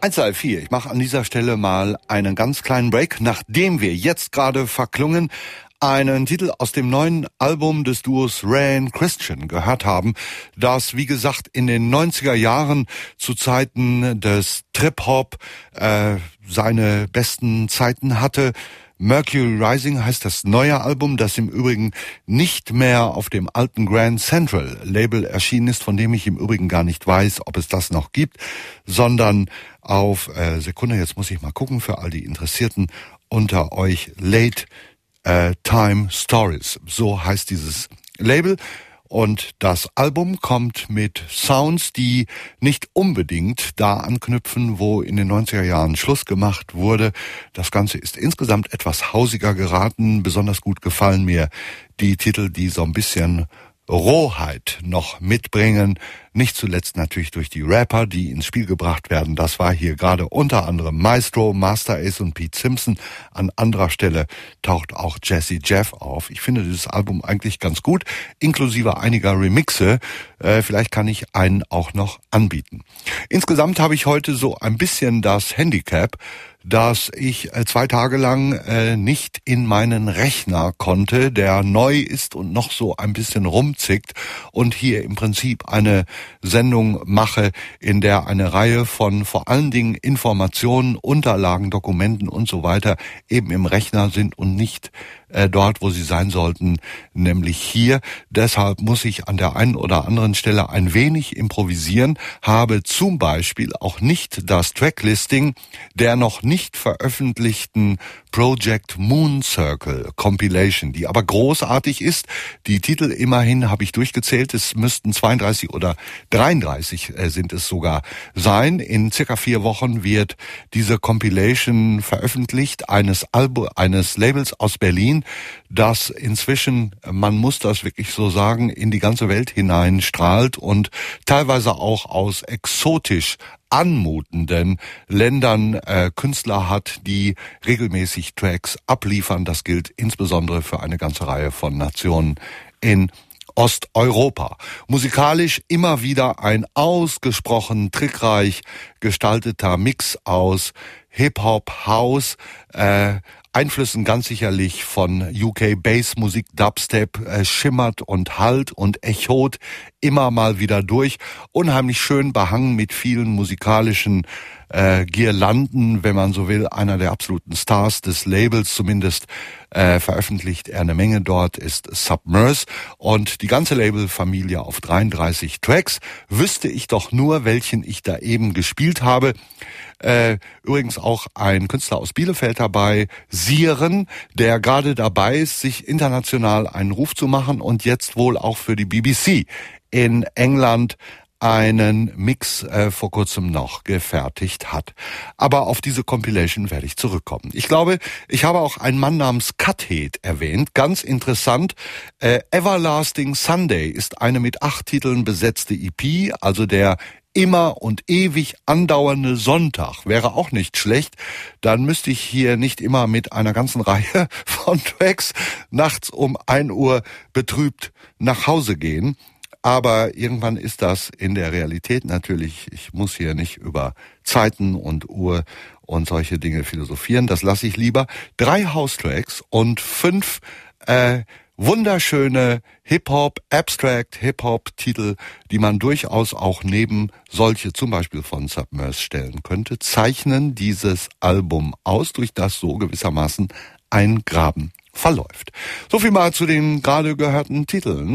eins drei vier, ich mache an dieser Stelle mal einen ganz kleinen Break, nachdem wir jetzt gerade verklungen einen Titel aus dem neuen Album des Duos Ray and Christian gehört haben, das, wie gesagt, in den neunziger Jahren zu Zeiten des Trip-Hop äh, seine besten Zeiten hatte. Mercury Rising heißt das neue Album, das im Übrigen nicht mehr auf dem alten Grand Central Label erschienen ist, von dem ich im Übrigen gar nicht weiß, ob es das noch gibt, sondern auf, äh, Sekunde, jetzt muss ich mal gucken für all die Interessierten unter euch, Late äh, Time Stories, so heißt dieses Label. Und das Album kommt mit Sounds, die nicht unbedingt da anknüpfen, wo in den neunziger Jahren Schluss gemacht wurde. Das Ganze ist insgesamt etwas hausiger geraten. Besonders gut gefallen mir die Titel, die so ein bisschen Rohheit noch mitbringen. Nicht zuletzt natürlich durch die Rapper, die ins Spiel gebracht werden. Das war hier gerade unter anderem Maestro, Master Ace und Pete Simpson. An anderer Stelle taucht auch Jazzy Jeff auf. Ich finde dieses Album eigentlich ganz gut, inklusive einiger Remixe. Äh, vielleicht kann ich einen auch noch anbieten. Insgesamt habe ich heute so ein bisschen das Handicap, dass ich äh, zwei Tage lang äh, nicht in meinen Rechner konnte, der neu ist und noch so ein bisschen rumzickt und hier im Prinzip eine Sendung mache, in der eine Reihe von vor allen Dingen Informationen, Unterlagen, Dokumenten und so weiter eben im Rechner sind und nicht äh, dort, wo sie sein sollten, nämlich hier. Deshalb muss ich an der einen oder anderen Stelle ein wenig improvisieren, habe zum Beispiel auch nicht das Tracklisting der noch nicht veröffentlichten Project Moon Circle Compilation, die aber großartig ist. Die Titel immerhin habe ich durchgezählt, es müssten zweiunddreißig oder dreiunddreißig äh, sind es sogar sein. In circa vier Wochen wird diese Compilation veröffentlicht, eines Albu- eines Labels aus Berlin, das inzwischen, man muss das wirklich so sagen, in die ganze Welt hinein strahlt und teilweise auch aus exotisch anmutenden Ländern äh, Künstler hat, die regelmäßig Tracks abliefern. Das gilt insbesondere für eine ganze Reihe von Nationen in Osteuropa. Musikalisch immer wieder ein ausgesprochen trickreich gestalteter Mix aus Hip-Hop, House, äh, Einflüssen ganz sicherlich von U K Bass-Musik, Dubstep, äh, schimmert und hallt und echot immer mal wieder durch. Unheimlich schön behangen mit vielen musikalischen äh, Girlanden, wenn man so will. Einer der absoluten Stars des Labels, zumindest äh, veröffentlicht er eine Menge dort, ist Submerse. Und die ganze Labelfamilie auf dreiunddreißig Tracks. Wüsste ich doch nur, welchen ich da eben gespielt habe. Äh, übrigens auch ein Künstler aus Bielefeld dabei, Siren, der gerade dabei ist, sich international einen Ruf zu machen und jetzt wohl auch für die B B C in England einen Mix äh, vor kurzem noch gefertigt hat. Aber auf diese Compilation werde ich zurückkommen. Ich glaube, ich habe auch einen Mann namens Cuthead erwähnt. Ganz interessant. Äh, Everlasting Sunday ist eine mit acht Titeln besetzte E P, also der immer und ewig andauernde Sonntag wäre auch nicht schlecht. Dann müsste ich hier nicht immer mit einer ganzen Reihe von Tracks nachts um ein Uhr betrübt nach Hause gehen. Aber irgendwann ist das in der Realität natürlich, ich muss hier nicht über Zeiten und Uhr und solche Dinge philosophieren. Das lasse ich lieber. Drei House-Tracks und fünf äh, wunderschöne Hip-Hop, Abstract Hip-Hop-Titel, die man durchaus auch neben solche zum Beispiel von Submerse stellen könnte, zeichnen dieses Album aus, durch das so gewissermaßen ein Graben verläuft. So viel mal zu den gerade gehörten Titeln.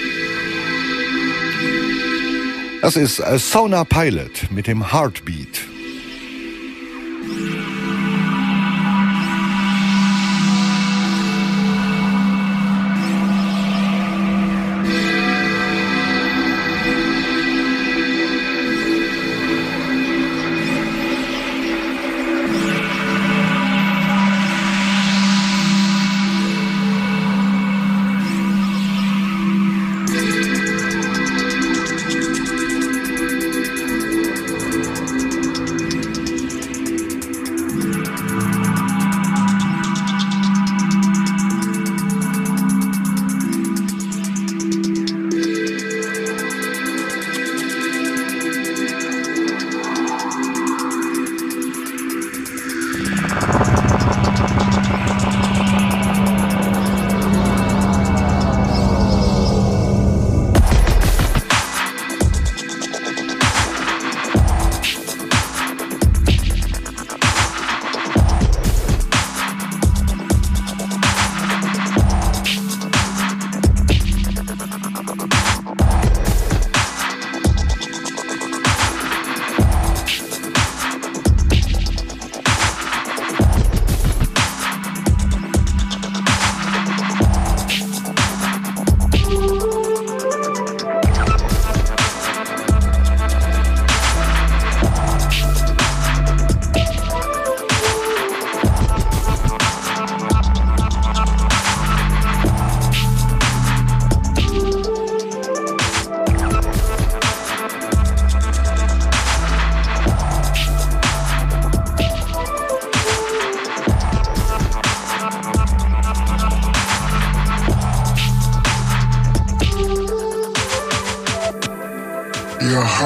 Das ist Sonar Pilot mit dem Heartbeat.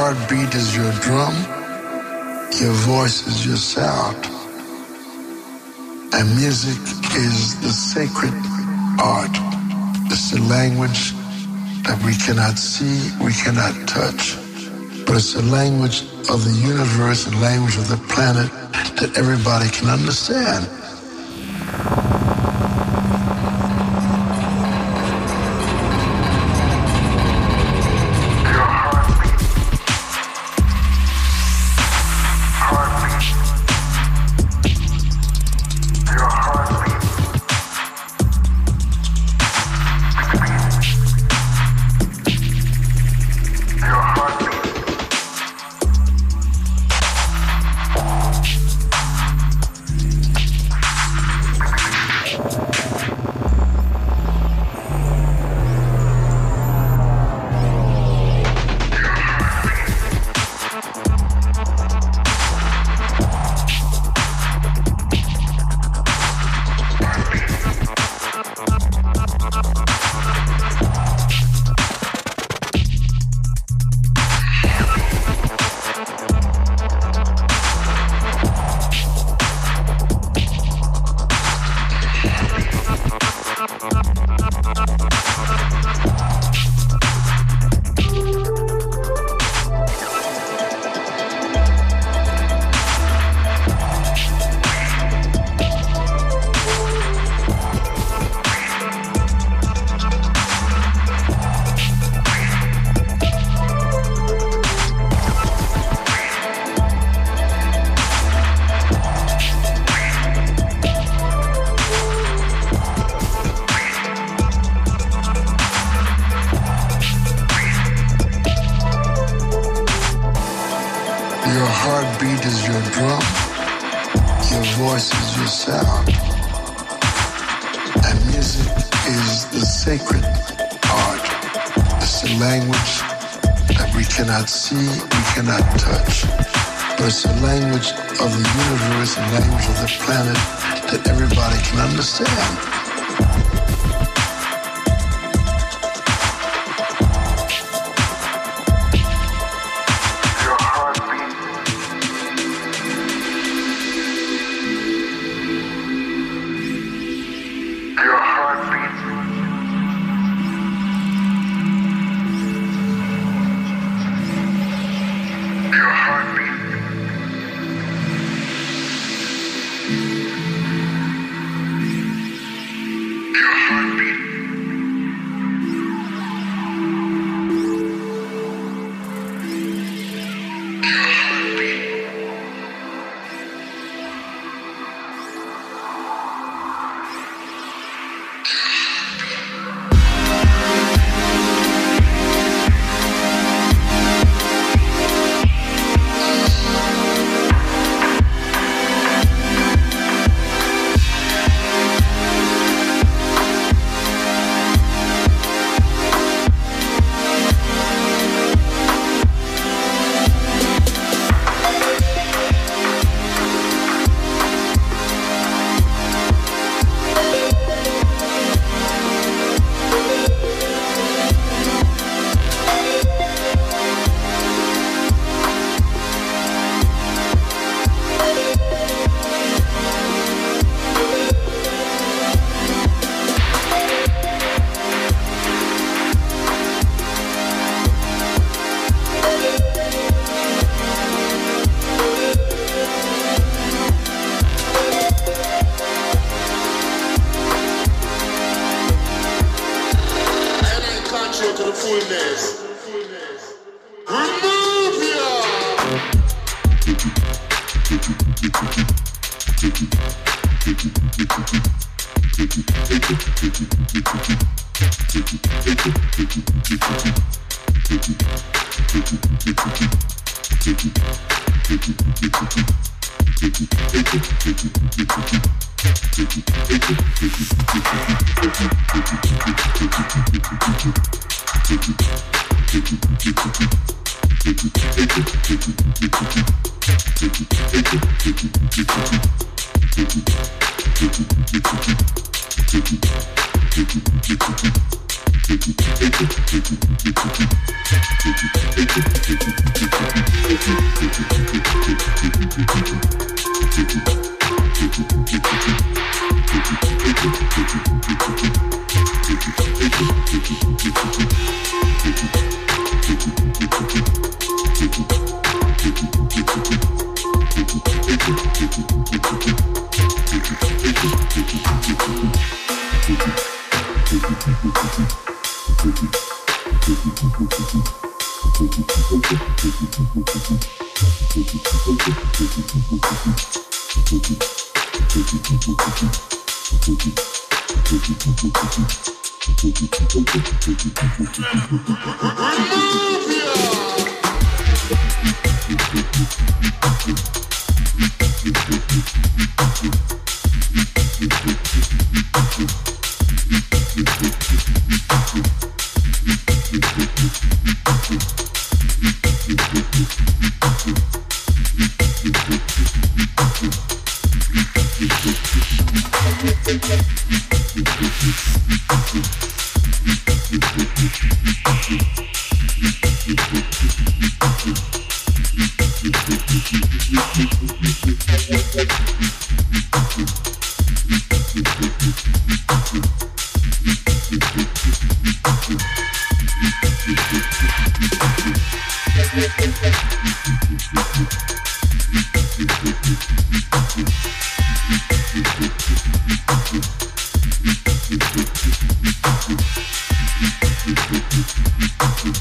heartbeat is your drum. Your voice is your sound. And music is the sacred art. It's the language that we cannot see, we cannot touch. But it's the language of the universe and language of the planet that everybody can understand. See, we cannot touch, but it's the language of the universe and language of the planet that everybody can understand. Thank you. We'll be right back.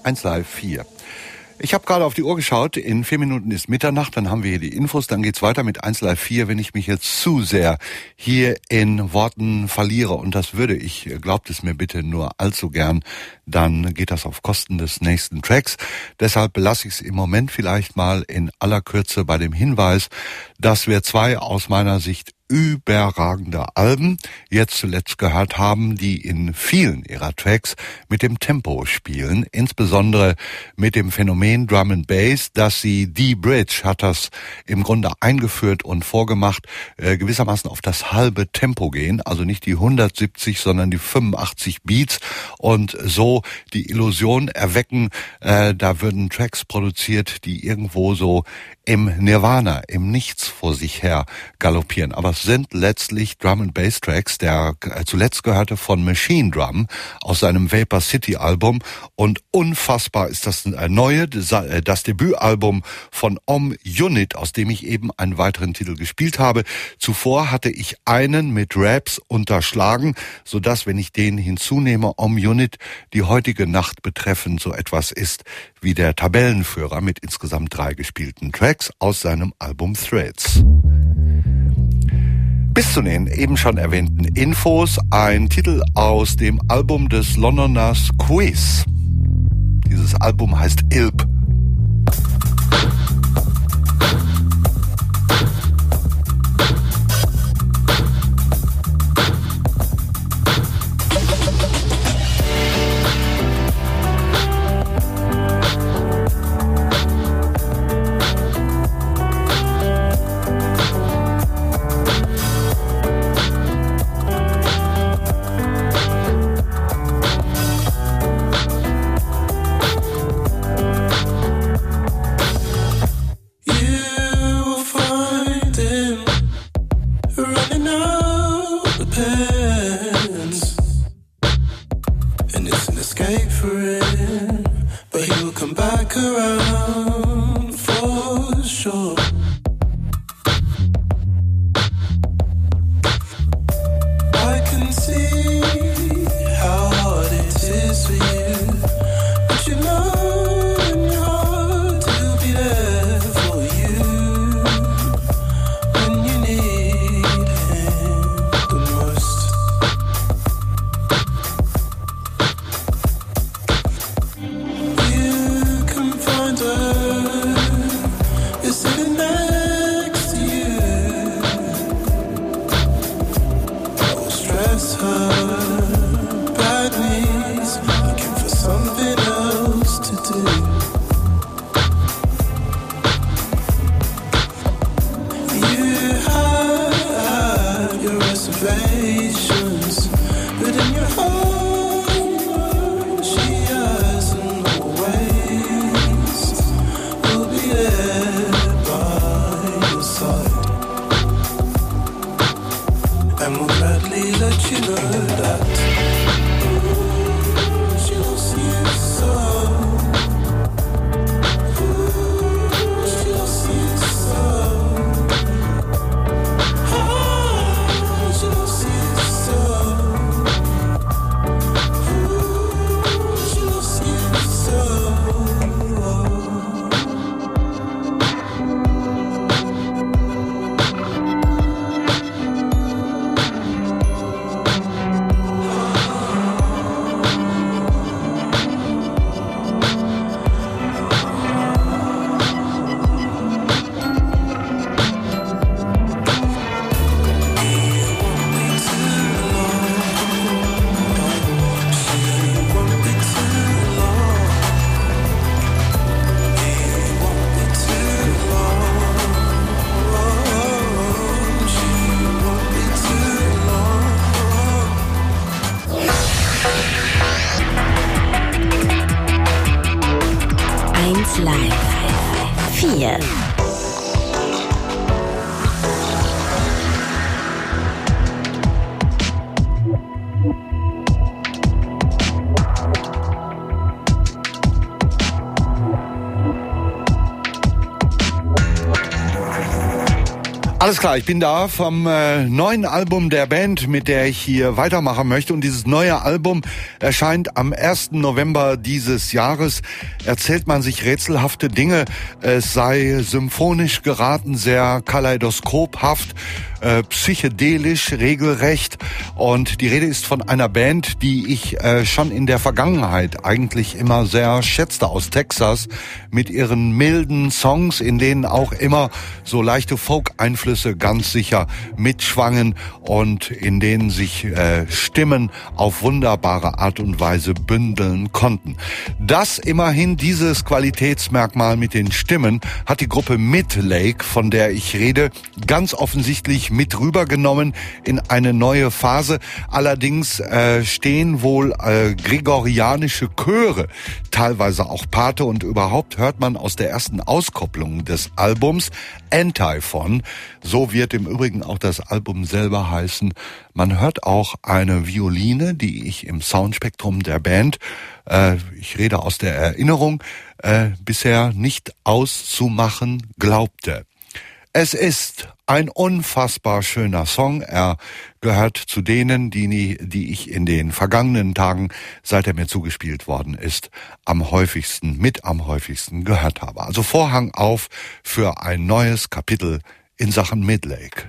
eins Live vier. Ich habe gerade auf die Uhr geschaut, in vier Minuten ist Mitternacht, dann haben wir hier die Infos, dann geht's weiter mit eins Live vier, wenn ich mich jetzt zu sehr hier in Worten verliere, und das würde ich, glaubt es mir bitte, nur allzu gern, dann geht das auf Kosten des nächsten Tracks. Deshalb belasse ich es im Moment vielleicht mal in aller Kürze bei dem Hinweis, dass wir zwei aus meiner Sicht überragende Alben jetzt zuletzt gehört haben, die in vielen ihrer Tracks mit dem Tempo spielen, insbesondere mit dem Phänomen Drum and Bass, dass sie die Bridge hat das im Grunde eingeführt und vorgemacht, äh, gewissermaßen auf das halbe Tempo gehen, also nicht die hundertsiebzig, sondern die fünfundachtzig Beats, und so die Illusion erwecken, äh, da würden Tracks produziert, die irgendwo so im Nirvana, im Nichts vor sich her galoppieren. Aber es sind letztlich Drum and Bass Tracks. Der zuletzt gehörte von Machine Drum aus seinem Vapor City Album, und unfassbar ist das neue, das Debütalbum von Om Unit, aus dem ich eben einen weiteren Titel gespielt habe. Zuvor hatte ich einen mit Raps unterschlagen, sodass, wenn ich den hinzunehme, Om Unit die heutige Nacht betreffend so etwas ist wie der Tabellenführer mit insgesamt drei gespielten Tracks aus seinem Album Threads. Bis zu den eben schon erwähnten Infos ein Titel aus dem Album des Londoners Quiz. Dieses Album heißt Ilp. Alles klar, ich bin da vom äh, neuen Album der Band, mit der ich hier weitermachen möchte. Und dieses neue Album erscheint am ersten November dieses Jahres. Erzählt man sich rätselhafte Dinge. Es sei symphonisch geraten, sehr kaleidoskophaft, äh, psychedelisch, regelrecht. Und die Rede ist von einer Band, die ich äh, schon in der Vergangenheit eigentlich immer sehr schätzte, aus Texas, mit ihren milden Songs, in denen auch immer so leichte Folk-Einflüsse ganz sicher mitschwangen und in denen sich äh, Stimmen auf wunderbare Art und Weise bündeln konnten. Das immerhin, dieses Qualitätsmerkmal mit den Stimmen, hat die Gruppe Midlake, von der ich rede, ganz offensichtlich mit rübergenommen in eine neue Phase. Allerdings äh, stehen wohl äh, gregorianische Chöre, teilweise auch Pate, und überhaupt hört man aus der ersten Auskopplung des Albums Antiphon, so wird im Übrigen auch das Album selber heißen. Man hört auch eine Violine, die ich im Soundspektrum der Band, äh, ich rede aus der Erinnerung, äh, bisher nicht auszumachen glaubte. Es ist ein unfassbar schöner Song. Er gehört zu denen, die, die ich in den vergangenen Tagen, seit er mir zugespielt worden ist, am häufigsten, mit am häufigsten gehört habe. Also Vorhang auf für ein neues Kapitel in Sachen Midlake.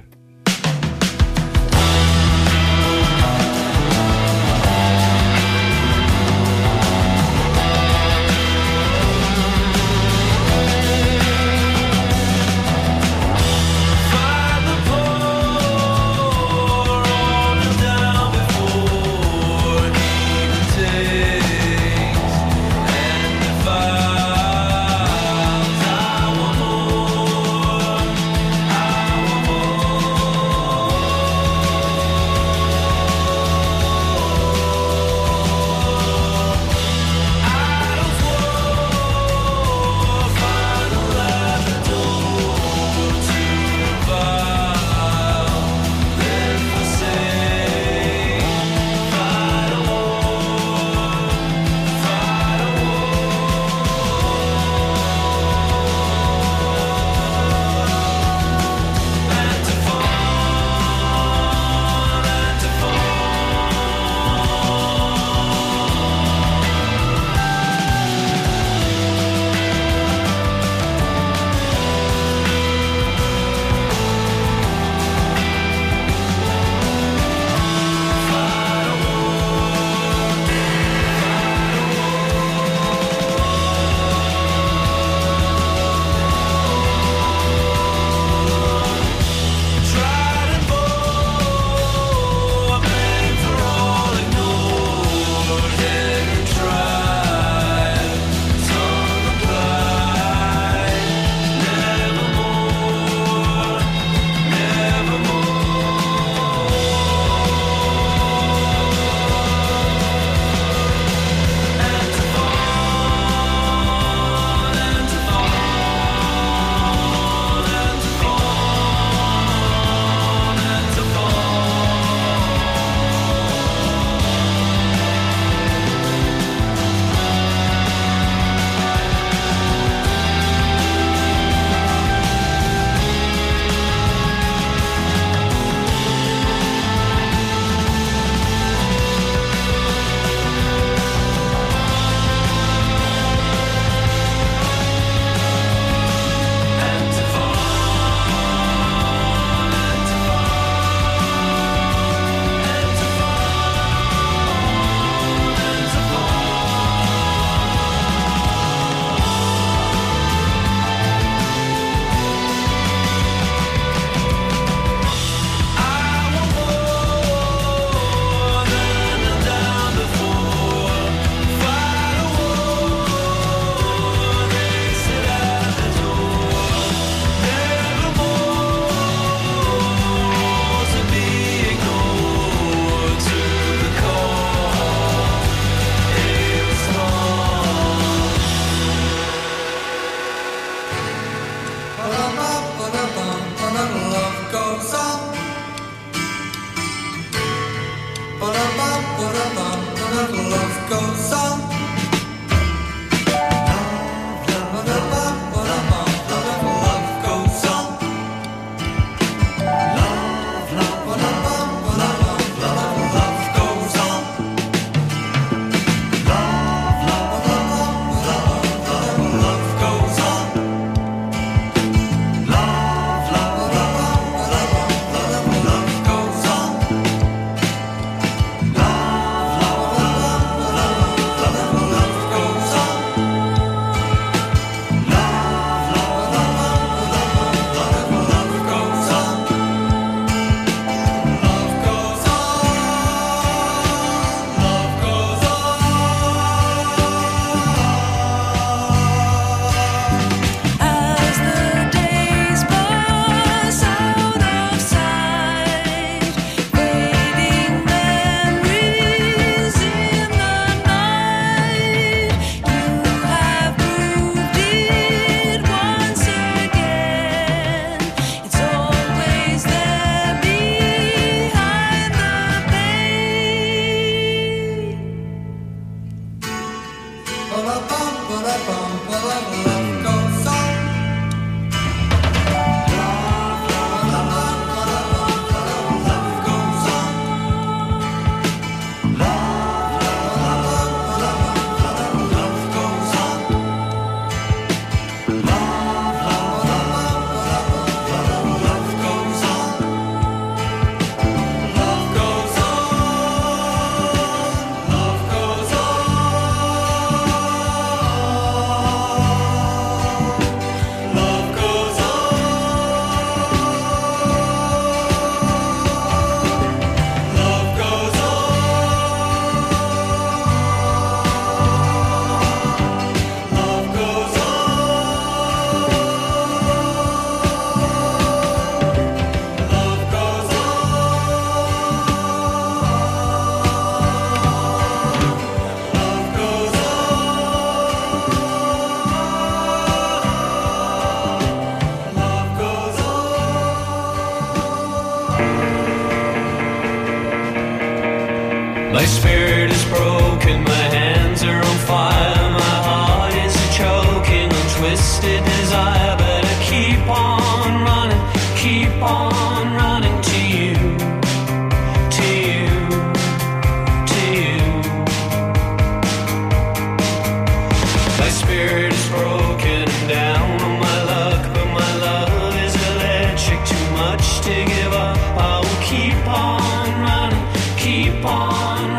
My spirit is broken, my hands are on fire, my heart is choking on twisted desire, but I keep on running, keep on running to you, to you, to you. My spirit is broken and down on my luck, but my love is electric, too much to give up. I will keep on running, keep on.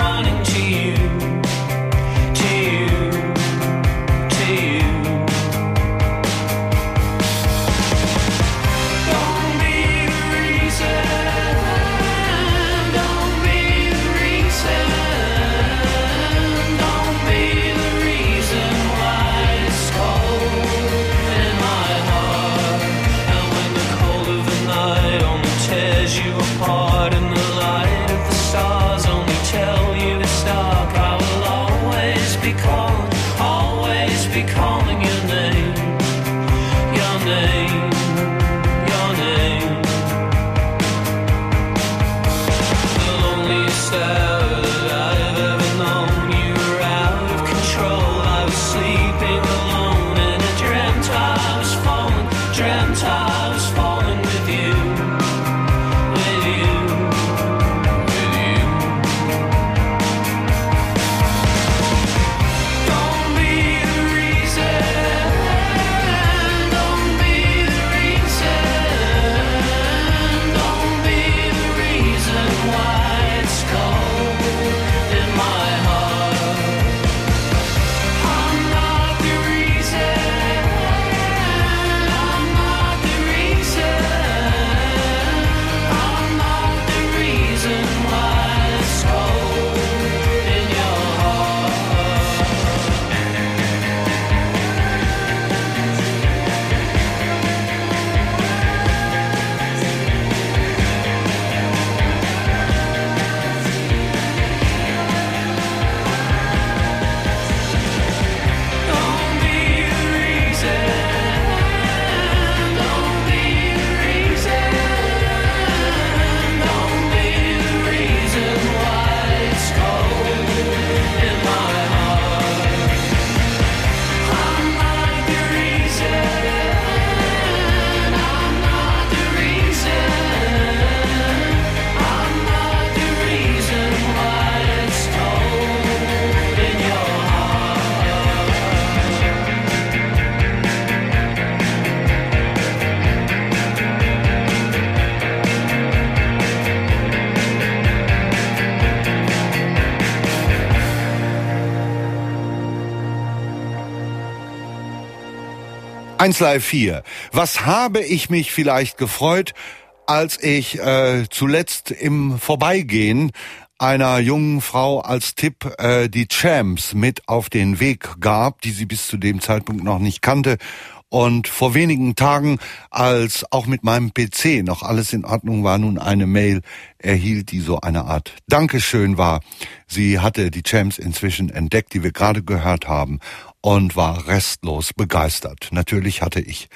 eins Live vier. Was habe ich mich vielleicht gefreut, als ich äh, zuletzt im Vorbeigehen einer jungen Frau als Tipp äh, die Champs mit auf den Weg gab, die sie bis zu dem Zeitpunkt noch nicht kannte. Und vor wenigen Tagen, als auch mit meinem P C noch alles in Ordnung war, nun eine Mail erhielt, die so eine Art Dankeschön war. Sie hatte die Champs inzwischen entdeckt, die wir gerade gehört haben, und war restlos begeistert. Natürlich hatte ich,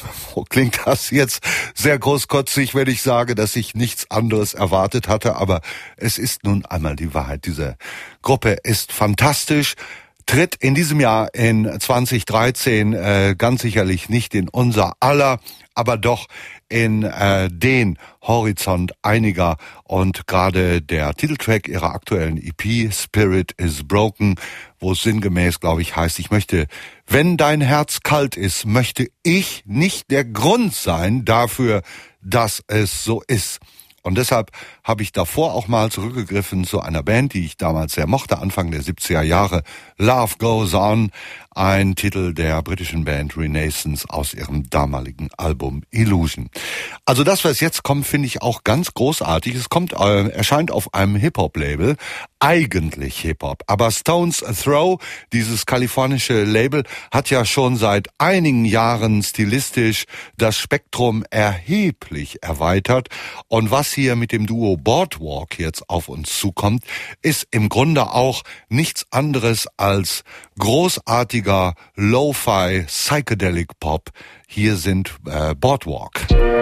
klingt das jetzt sehr großkotzig, wenn ich sage, dass ich nichts anderes erwartet hatte, aber es ist nun einmal die Wahrheit. Diese Gruppe ist fantastisch. tritt in diesem Jahr in zwanzig dreizehn äh, ganz sicherlich nicht in unser aller, aber doch in äh, den Horizont einiger, und gerade der Titeltrack ihrer aktuellen E P Spirit is Broken, wo es sinngemäß, glaube ich, heißt, ich möchte, wenn dein Herz kalt ist, möchte ich nicht der Grund sein dafür, dass es so ist. Und deshalb habe ich davor auch mal zurückgegriffen zu einer Band, die ich damals sehr mochte, Anfang der siebziger Jahre, Love Goes On, ein Titel der britischen Band Renaissance aus ihrem damaligen Album Illusion. Also das, was jetzt kommt, finde ich auch ganz großartig. Es kommt, äh, erscheint auf einem Hip-Hop-Label, eigentlich Hip-Hop. Aber Stones Throw, dieses kalifornische Label, hat ja schon seit einigen Jahren stilistisch das Spektrum erheblich erweitert. Und was hier mit dem Duo Boardwalk jetzt auf uns zukommt, ist im Grunde auch nichts anderes als großartiger Lo-Fi Psychedelic Pop. Hier sind äh, Boardwalk.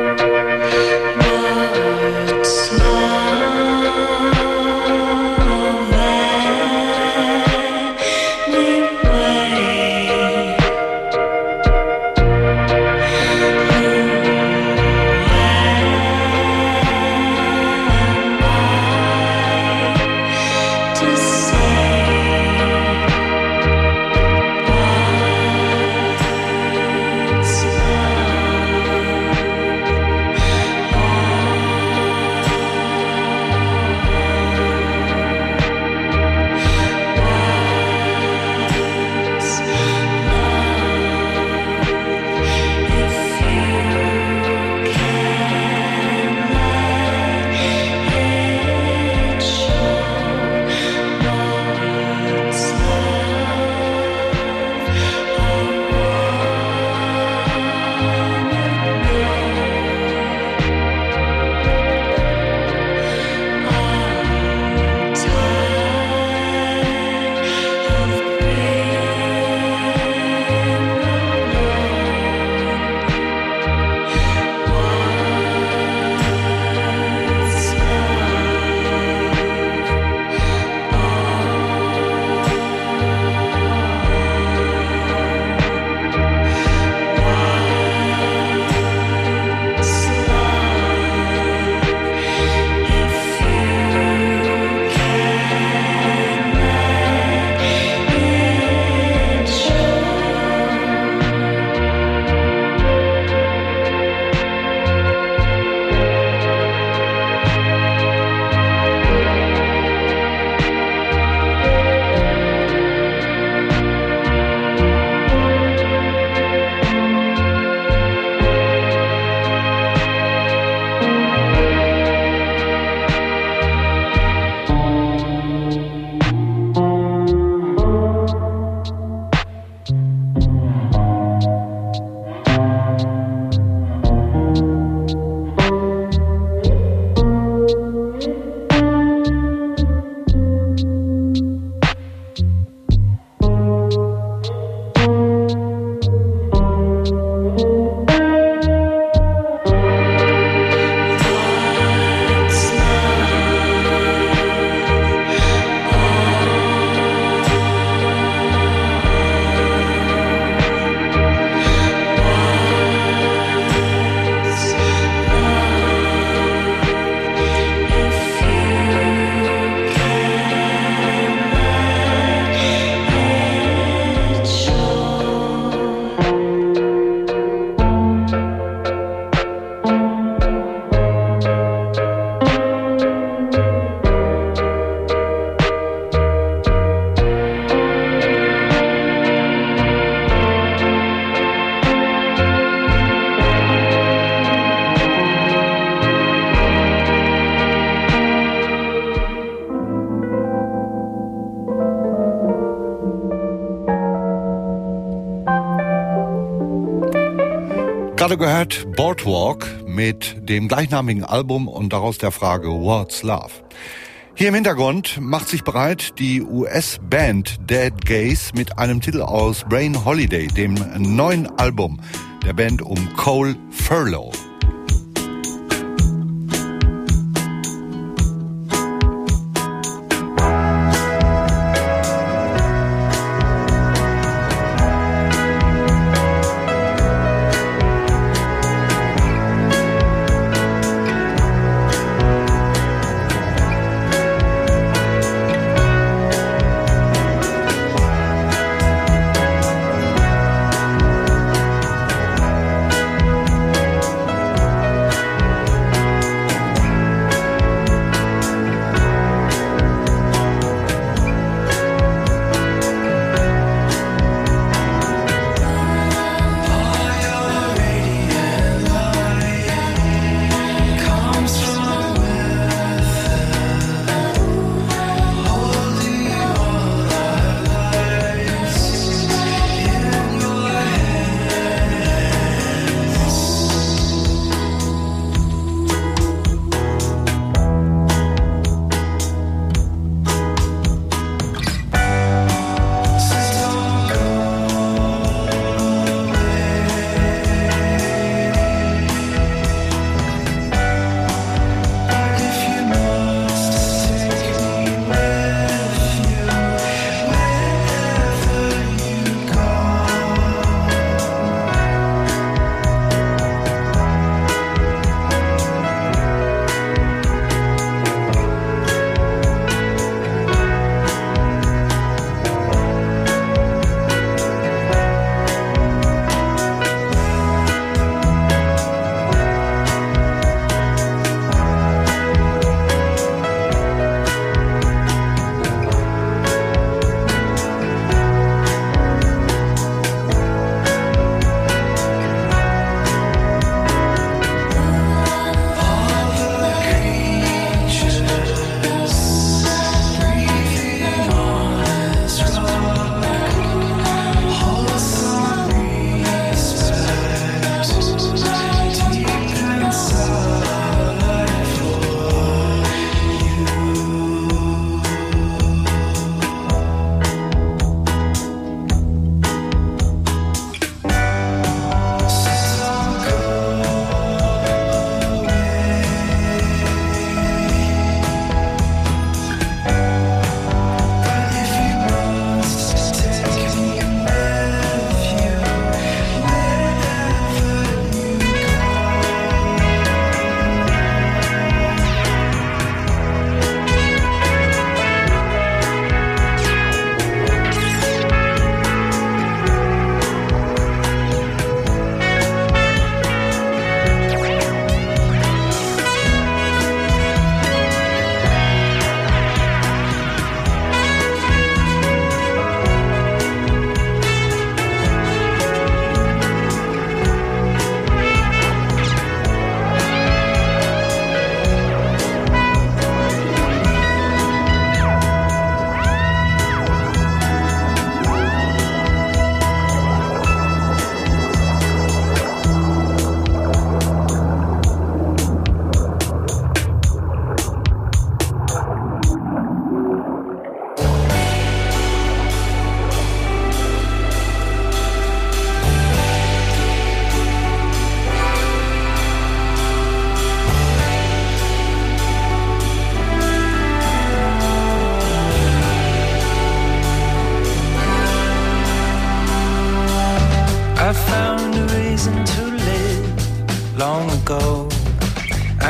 Gerade gehört Boardwalk mit dem gleichnamigen Album und daraus der Frage What's Love? Hier im Hintergrund macht sich bereit die U S-Band Dead Gaze mit einem Titel aus Brain Holiday, dem neuen Album der Band um Cole Furlow.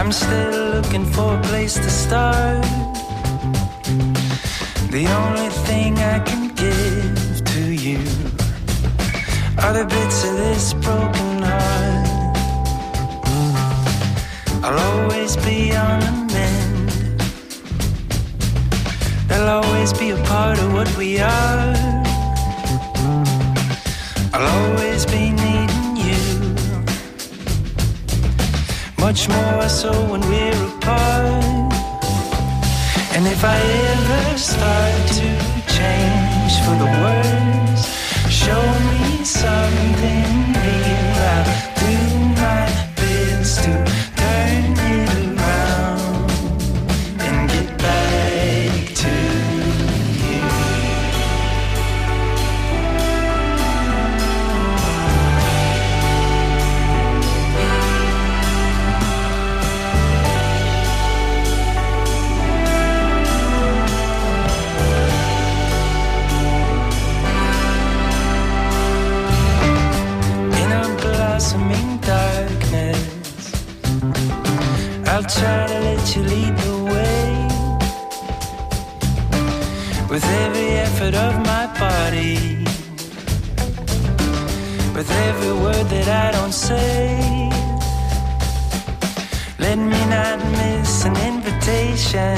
I'm still looking for a place to start. The only thing I can give to you are the bits of this broken heart. I'll always be on the mend. They'll always be a part of what we are. I'll always be needing you, much more so when we're apart. And if I ever start to change for the worse, show me something real. I'll do my best to turn it around and get back to you. In a blossoming darkness, I'll try to let you lead the way. With every effort of my body, with every word that I don't say, let me not miss an invitation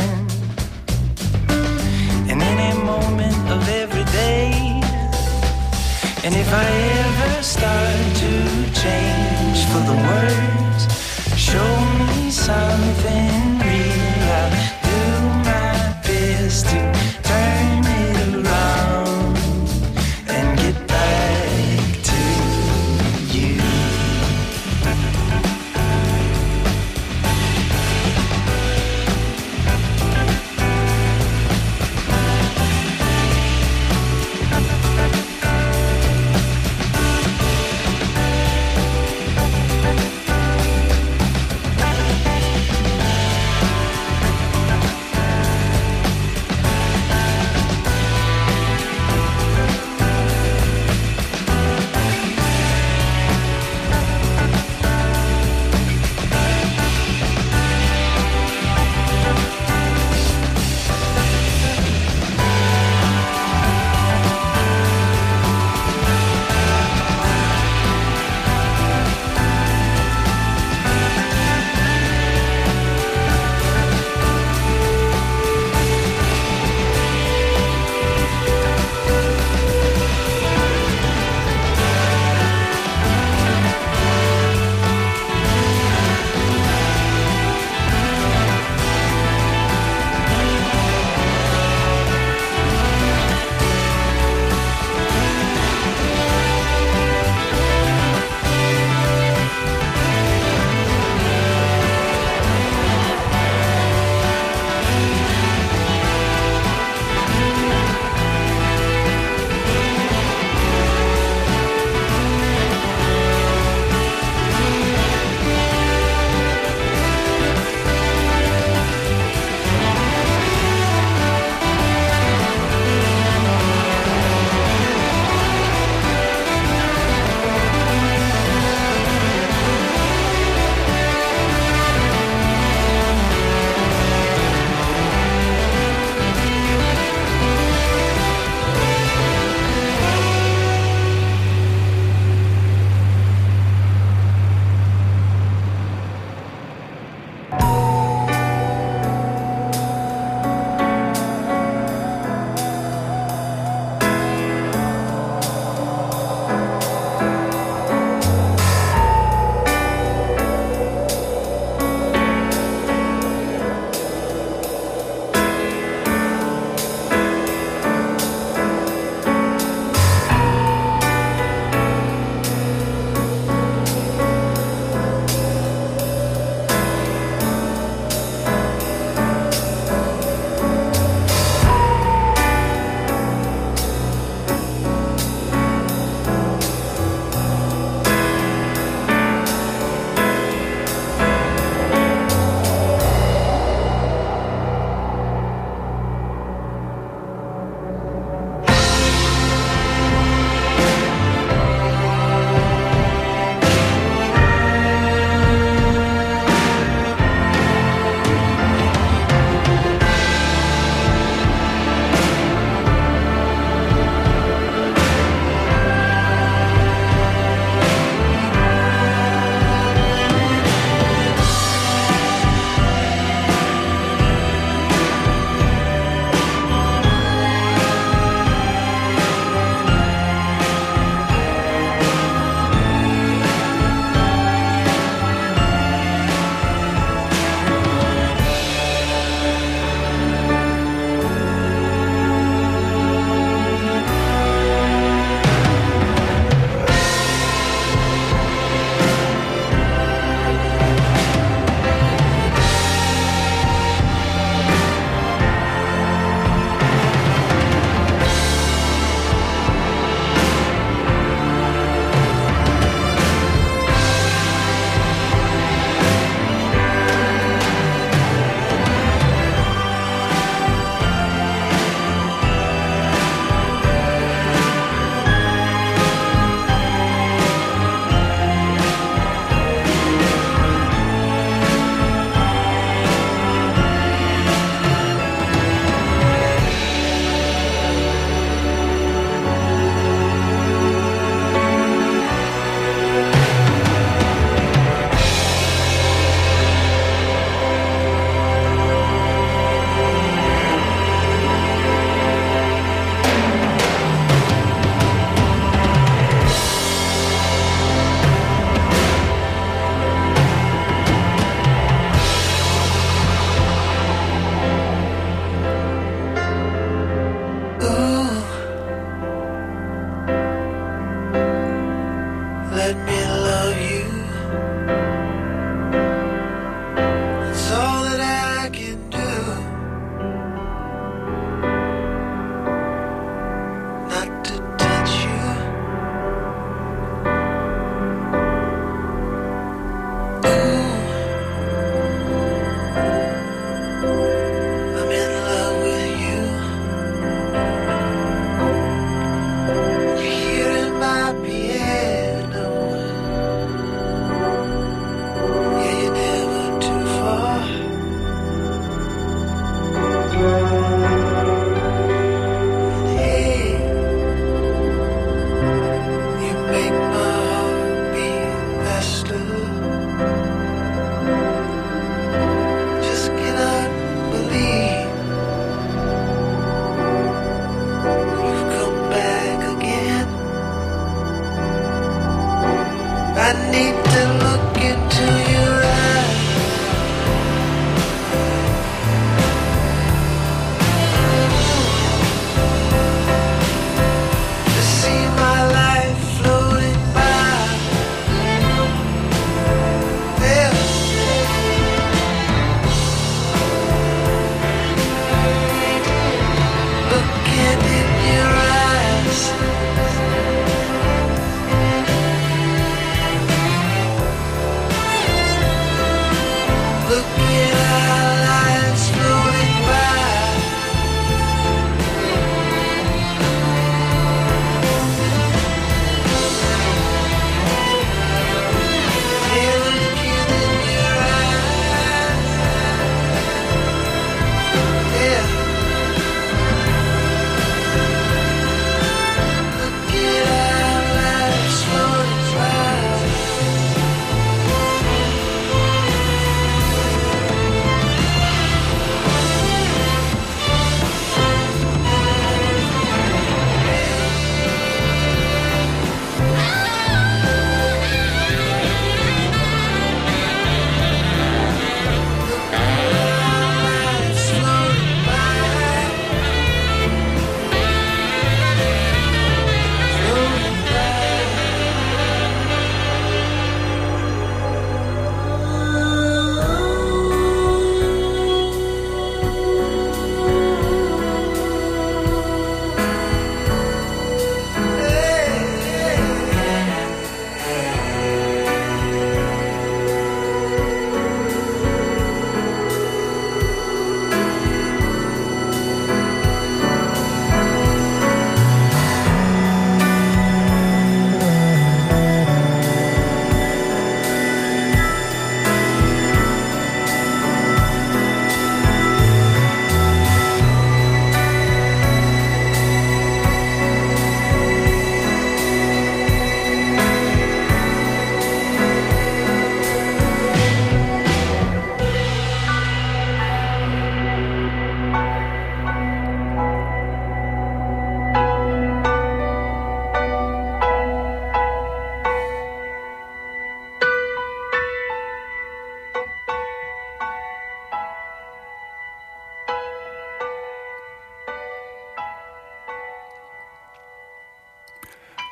in any moment of every day. And if I ever start to change for the worse, show me something real. I'll do my best to turn it around and get back to you.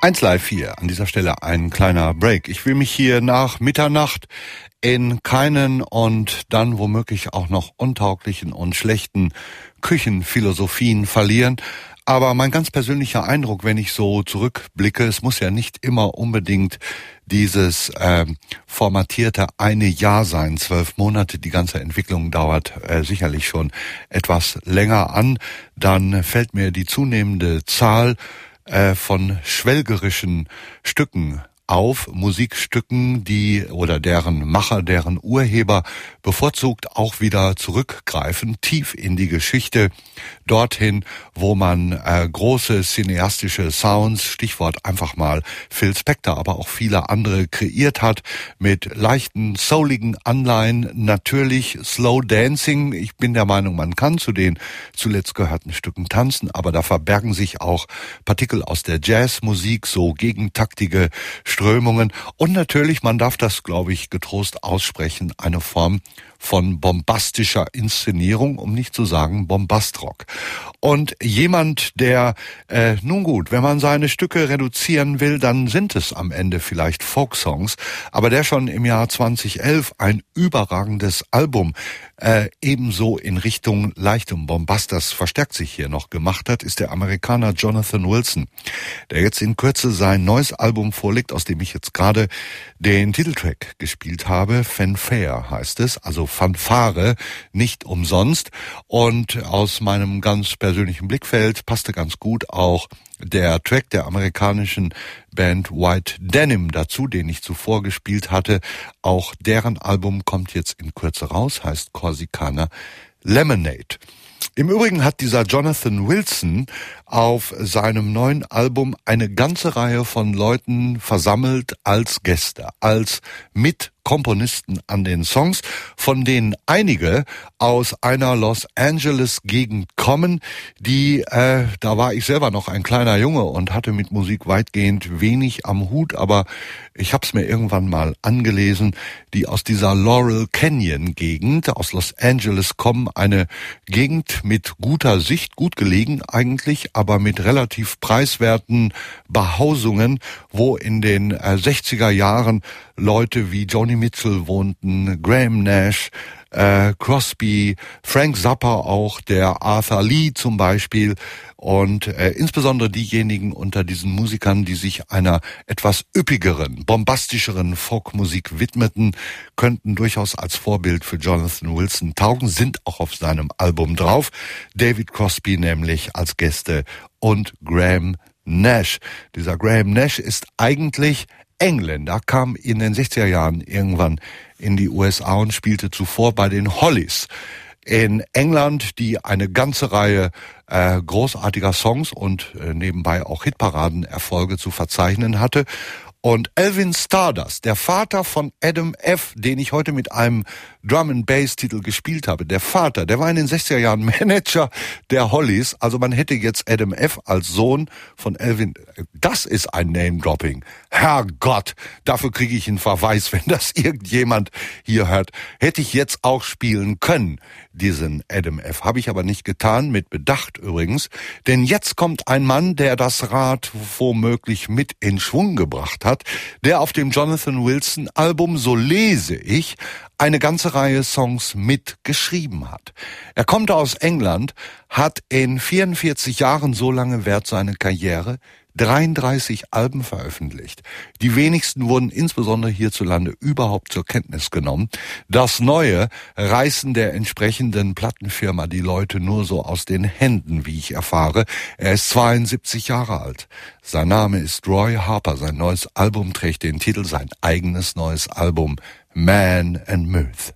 eins Live hier, an dieser Stelle ein kleiner Break. Ich will mich hier nach Mitternacht in keinen und dann womöglich auch noch untauglichen und schlechten Küchenphilosophien verlieren. Aber mein ganz persönlicher Eindruck, wenn ich so zurückblicke, es muss ja nicht immer unbedingt dieses äh, formatierte eine Jahr sein, zwölf Monate, die ganze Entwicklung dauert äh, sicherlich schon etwas länger an, dann fällt mir die zunehmende Zahl äh, von schwelgerischen Stücken auf, Musikstücken, die oder deren Macher, deren Urheber bevorzugt auch wieder zurückgreifen, tief in die Geschichte, dorthin, wo man äh, große cineastische Sounds, Stichwort einfach mal Phil Spector, aber auch viele andere kreiert hat, mit leichten, souligen Anleihen, natürlich Slow Dancing. Ich bin der Meinung, man kann zu den zuletzt gehörten Stücken tanzen, aber da verbergen sich auch Partikel aus der Jazzmusik, so gegentaktige Strömungen und natürlich, man darf das, glaube ich, getrost aussprechen, eine Form von bombastischer Inszenierung, um nicht zu sagen Bombastrock. Und jemand, der, äh, nun gut, wenn man seine Stücke reduzieren will, dann sind es am Ende vielleicht Folksongs, aber der schon im Jahr zweitausendelf ein überragendes Album äh, ebenso in Richtung leichtem Bombast, das verstärkt sich hier noch gemacht hat, ist der Amerikaner Jonathan Wilson, der jetzt in Kürze sein neues Album vorlegt, aus dem ich jetzt gerade den Titeltrack gespielt habe. Fanfare heißt es, also Fanfare, nicht umsonst. Und aus meinem ganz persönlichen Blickfeld passte ganz gut auch der Track der amerikanischen Band White Denim dazu, den ich zuvor gespielt hatte. Auch deren Album kommt jetzt in Kürze raus, heißt Corsicana Lemonade. Im Übrigen hat dieser Jonathan Wilson auf seinem neuen Album eine ganze Reihe von Leuten versammelt als Gäste, als Mitkomponisten an den Songs, von denen einige aus einer Los Angeles Gegend kommen, die, äh, da war ich selber noch ein kleiner Junge und hatte mit Musik weitgehend wenig am Hut, aber ich habe es mir irgendwann mal angelesen, die aus dieser Laurel Canyon Gegend, aus Los Angeles kommen, eine Gegend mit guter Sicht, gut gelegen eigentlich, aber mit relativ preiswerten Behausungen, wo in den äh, sechziger Jahren Leute wie Joni Mitchell wohnten, Graham Nash, äh, Crosby, Frank Zappa auch, der Arthur Lee zum Beispiel und äh, insbesondere diejenigen unter diesen Musikern, die sich einer etwas üppigeren, bombastischeren Folkmusik widmeten, könnten durchaus als Vorbild für Jonathan Wilson taugen, sind auch auf seinem Album drauf. David Crosby nämlich als Gäste und Graham Nash. Dieser Graham Nash ist eigentlich Engländer, kam in den sechziger Jahren irgendwann in die U S A und spielte zuvor bei den Hollies in England, die eine ganze Reihe äh, großartiger Songs und äh, nebenbei auch Hitparadenerfolge zu verzeichnen hatte. Und Alvin Stardust, der Vater von Adam F., den ich heute mit einem Drum-and-Bass-Titel gespielt habe, der Vater, der war in den sechziger Jahren Manager der Hollies, also man hätte jetzt Adam F. als Sohn von Alvin, das ist ein Name-Dropping. Herrgott, dafür kriege ich einen Verweis, wenn das irgendjemand hier hört. Hätte ich jetzt auch spielen können, diesen Adam F. Habe ich aber nicht getan, mit Bedacht übrigens, denn jetzt kommt ein Mann, der das Rad womöglich mit in Schwung gebracht hat, der auf dem Jonathan Wilson Album, so lese ich, eine ganze Reihe Songs mitgeschrieben hat. Er kommt aus England, hat in vierundvierzig Jahren, so lange währt seine Karriere, dreiunddreißig Alben veröffentlicht. Die wenigsten wurden insbesondere hierzulande überhaupt zur Kenntnis genommen. Das Neue reißen der entsprechenden Plattenfirma die Leute nur so aus den Händen, wie ich erfahre. Er ist zweiundsiebzig Jahre alt. Sein Name ist Roy Harper. Sein neues Album trägt den Titel, sein eigenes neues Album, Man and Myth.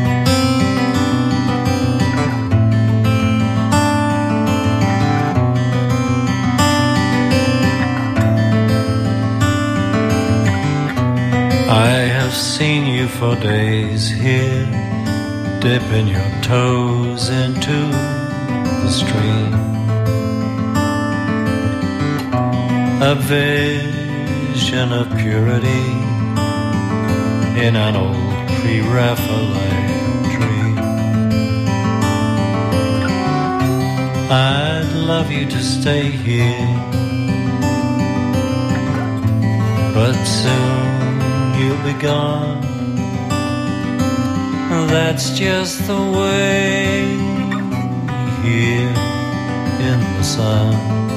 I have seen you for days here, dipping your toes into the stream. A vision of purity in an old pre-Raphaelite dream. I'd love you to stay here but soon you'll be gone. That's just the way here in the sun.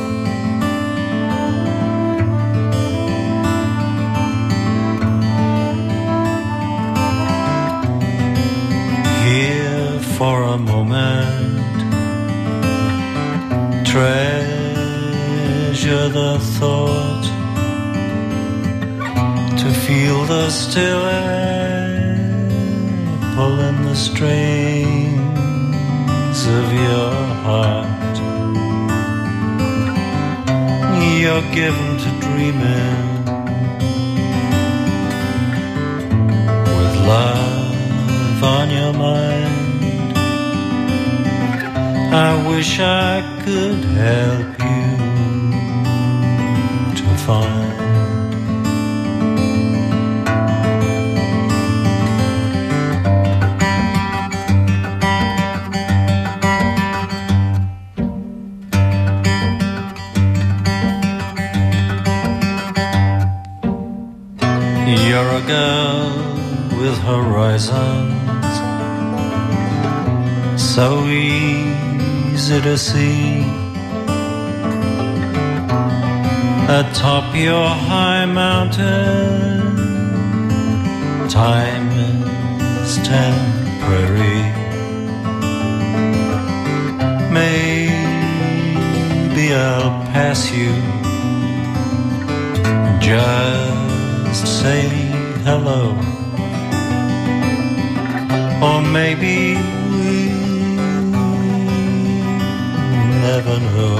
Here for a moment, treasure the thought to feel the still air pulling the strings of your heart. You're given to dreaming with love on your mind. I wish I could help you to find. You're a girl with horizons, so easy to see. Atop your high mountain, time is temporary. Maybe I'll pass you, just say hello. Or maybe we'll never know.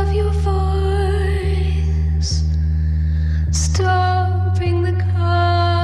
Stopping the car.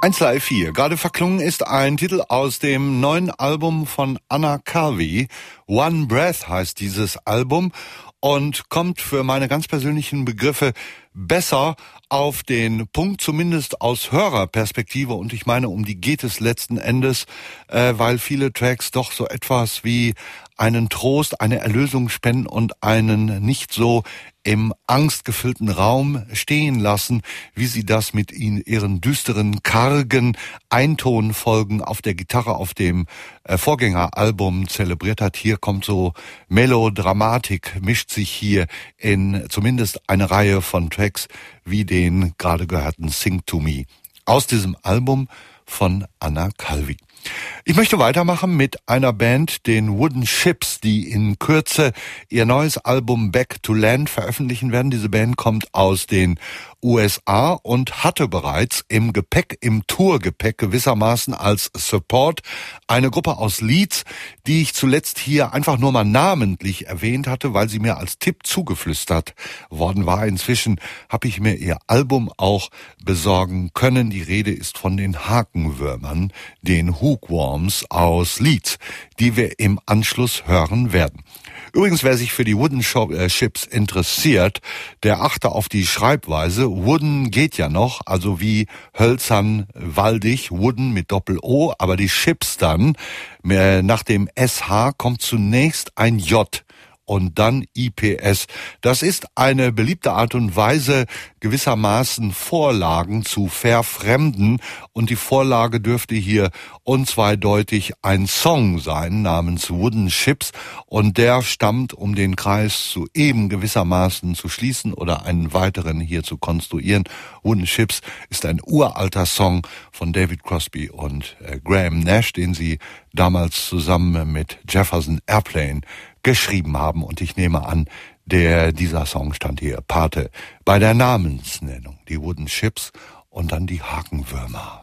eins Live vier. Gerade verklungen ist ein Titel aus dem neuen Album von Anna Calvi. One Breath heißt dieses Album und kommt für meine ganz persönlichen Begriffe besser auf den Punkt, zumindest aus Hörerperspektive. Und ich meine, um die geht es letzten Endes, äh, weil viele Tracks doch so etwas wie einen Trost, eine Erlösung spenden und einen nicht so im angstgefüllten Raum stehen lassen, wie sie das mit ihnen, ihren düsteren, kargen Eintonfolgen auf der Gitarre auf dem äh, Vorgängeralbum zelebriert hat. Hier kommt so Melodramatik, mischt sich hier in zumindest eine Reihe von Tracks wie den gerade gehörten Sing to Me aus diesem Album von Anna Calvi. Ich möchte weitermachen mit einer Band, den Wooden Ships, die in Kürze ihr neues Album Back to Land veröffentlichen werden. Diese Band kommt aus den U S A und hatte bereits im Gepäck, im Tourgepäck gewissermaßen als Support eine Gruppe aus Leeds, die ich zuletzt hier einfach nur mal namentlich erwähnt hatte, weil sie mir als Tipp zugeflüstert worden war. Inzwischen habe ich mir ihr Album auch besorgen können. Die Rede ist von den Hakenwürmern, den Hookworms aus Leeds, die wir im Anschluss hören werden. Übrigens, wer sich für die Wooden Ships interessiert, der achte auf die Schreibweise. Wooden geht ja noch, also wie hölzern, waldig, Wooden mit Doppel-O, aber die Ships dann, nach dem S H kommt zunächst ein J und dann I P S. Das ist eine beliebte Art und Weise, gewissermaßen Vorlagen zu verfremden. Und die Vorlage dürfte hier unzweideutig ein Song sein namens Wooden Ships. Und der stammt, um den Kreis zu eben gewissermaßen zu schließen oder einen weiteren hier zu konstruieren. Wooden Ships ist ein uralter Song von David Crosby und äh, Graham Nash, den sie damals zusammen mit Jefferson Airplane geschrieben haben. Und ich nehme an, der dieser Song stand hier Pate bei der Namensnennung. Die Wooden Ships und dann die Hakenwürmer.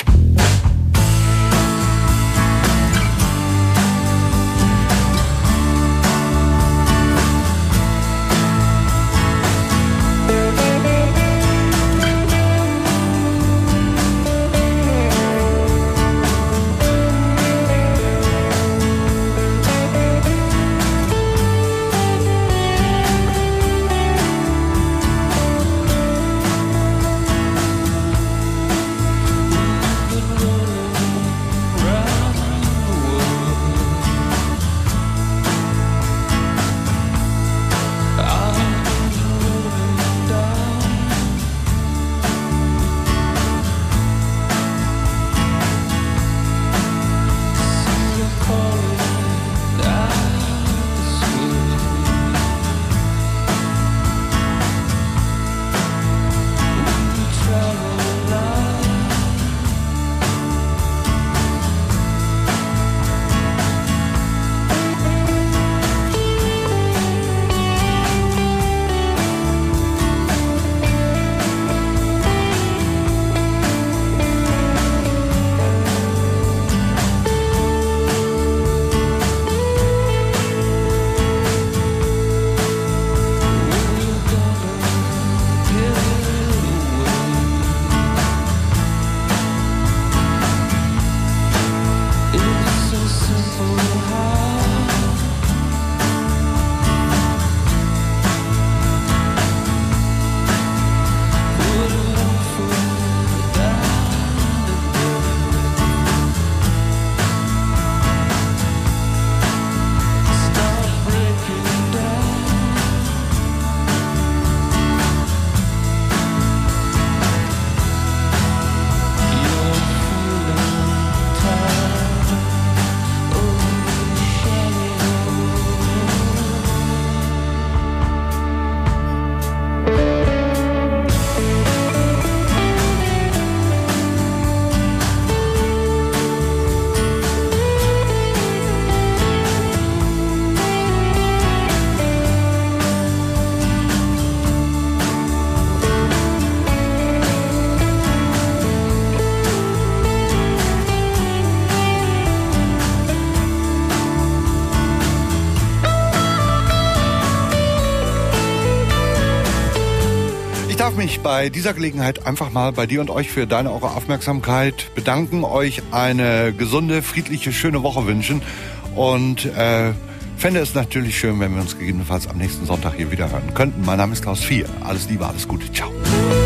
Running darf mich bei dieser Gelegenheit einfach mal bei dir und euch für deine, eure Aufmerksamkeit bedanken, euch eine gesunde, friedliche, schöne Woche wünschen und äh, fände es natürlich schön, wenn wir uns gegebenenfalls am nächsten Sonntag hier wieder hören könnten. Mein Name ist Klaus vier. Alles Liebe, alles Gute. Ciao.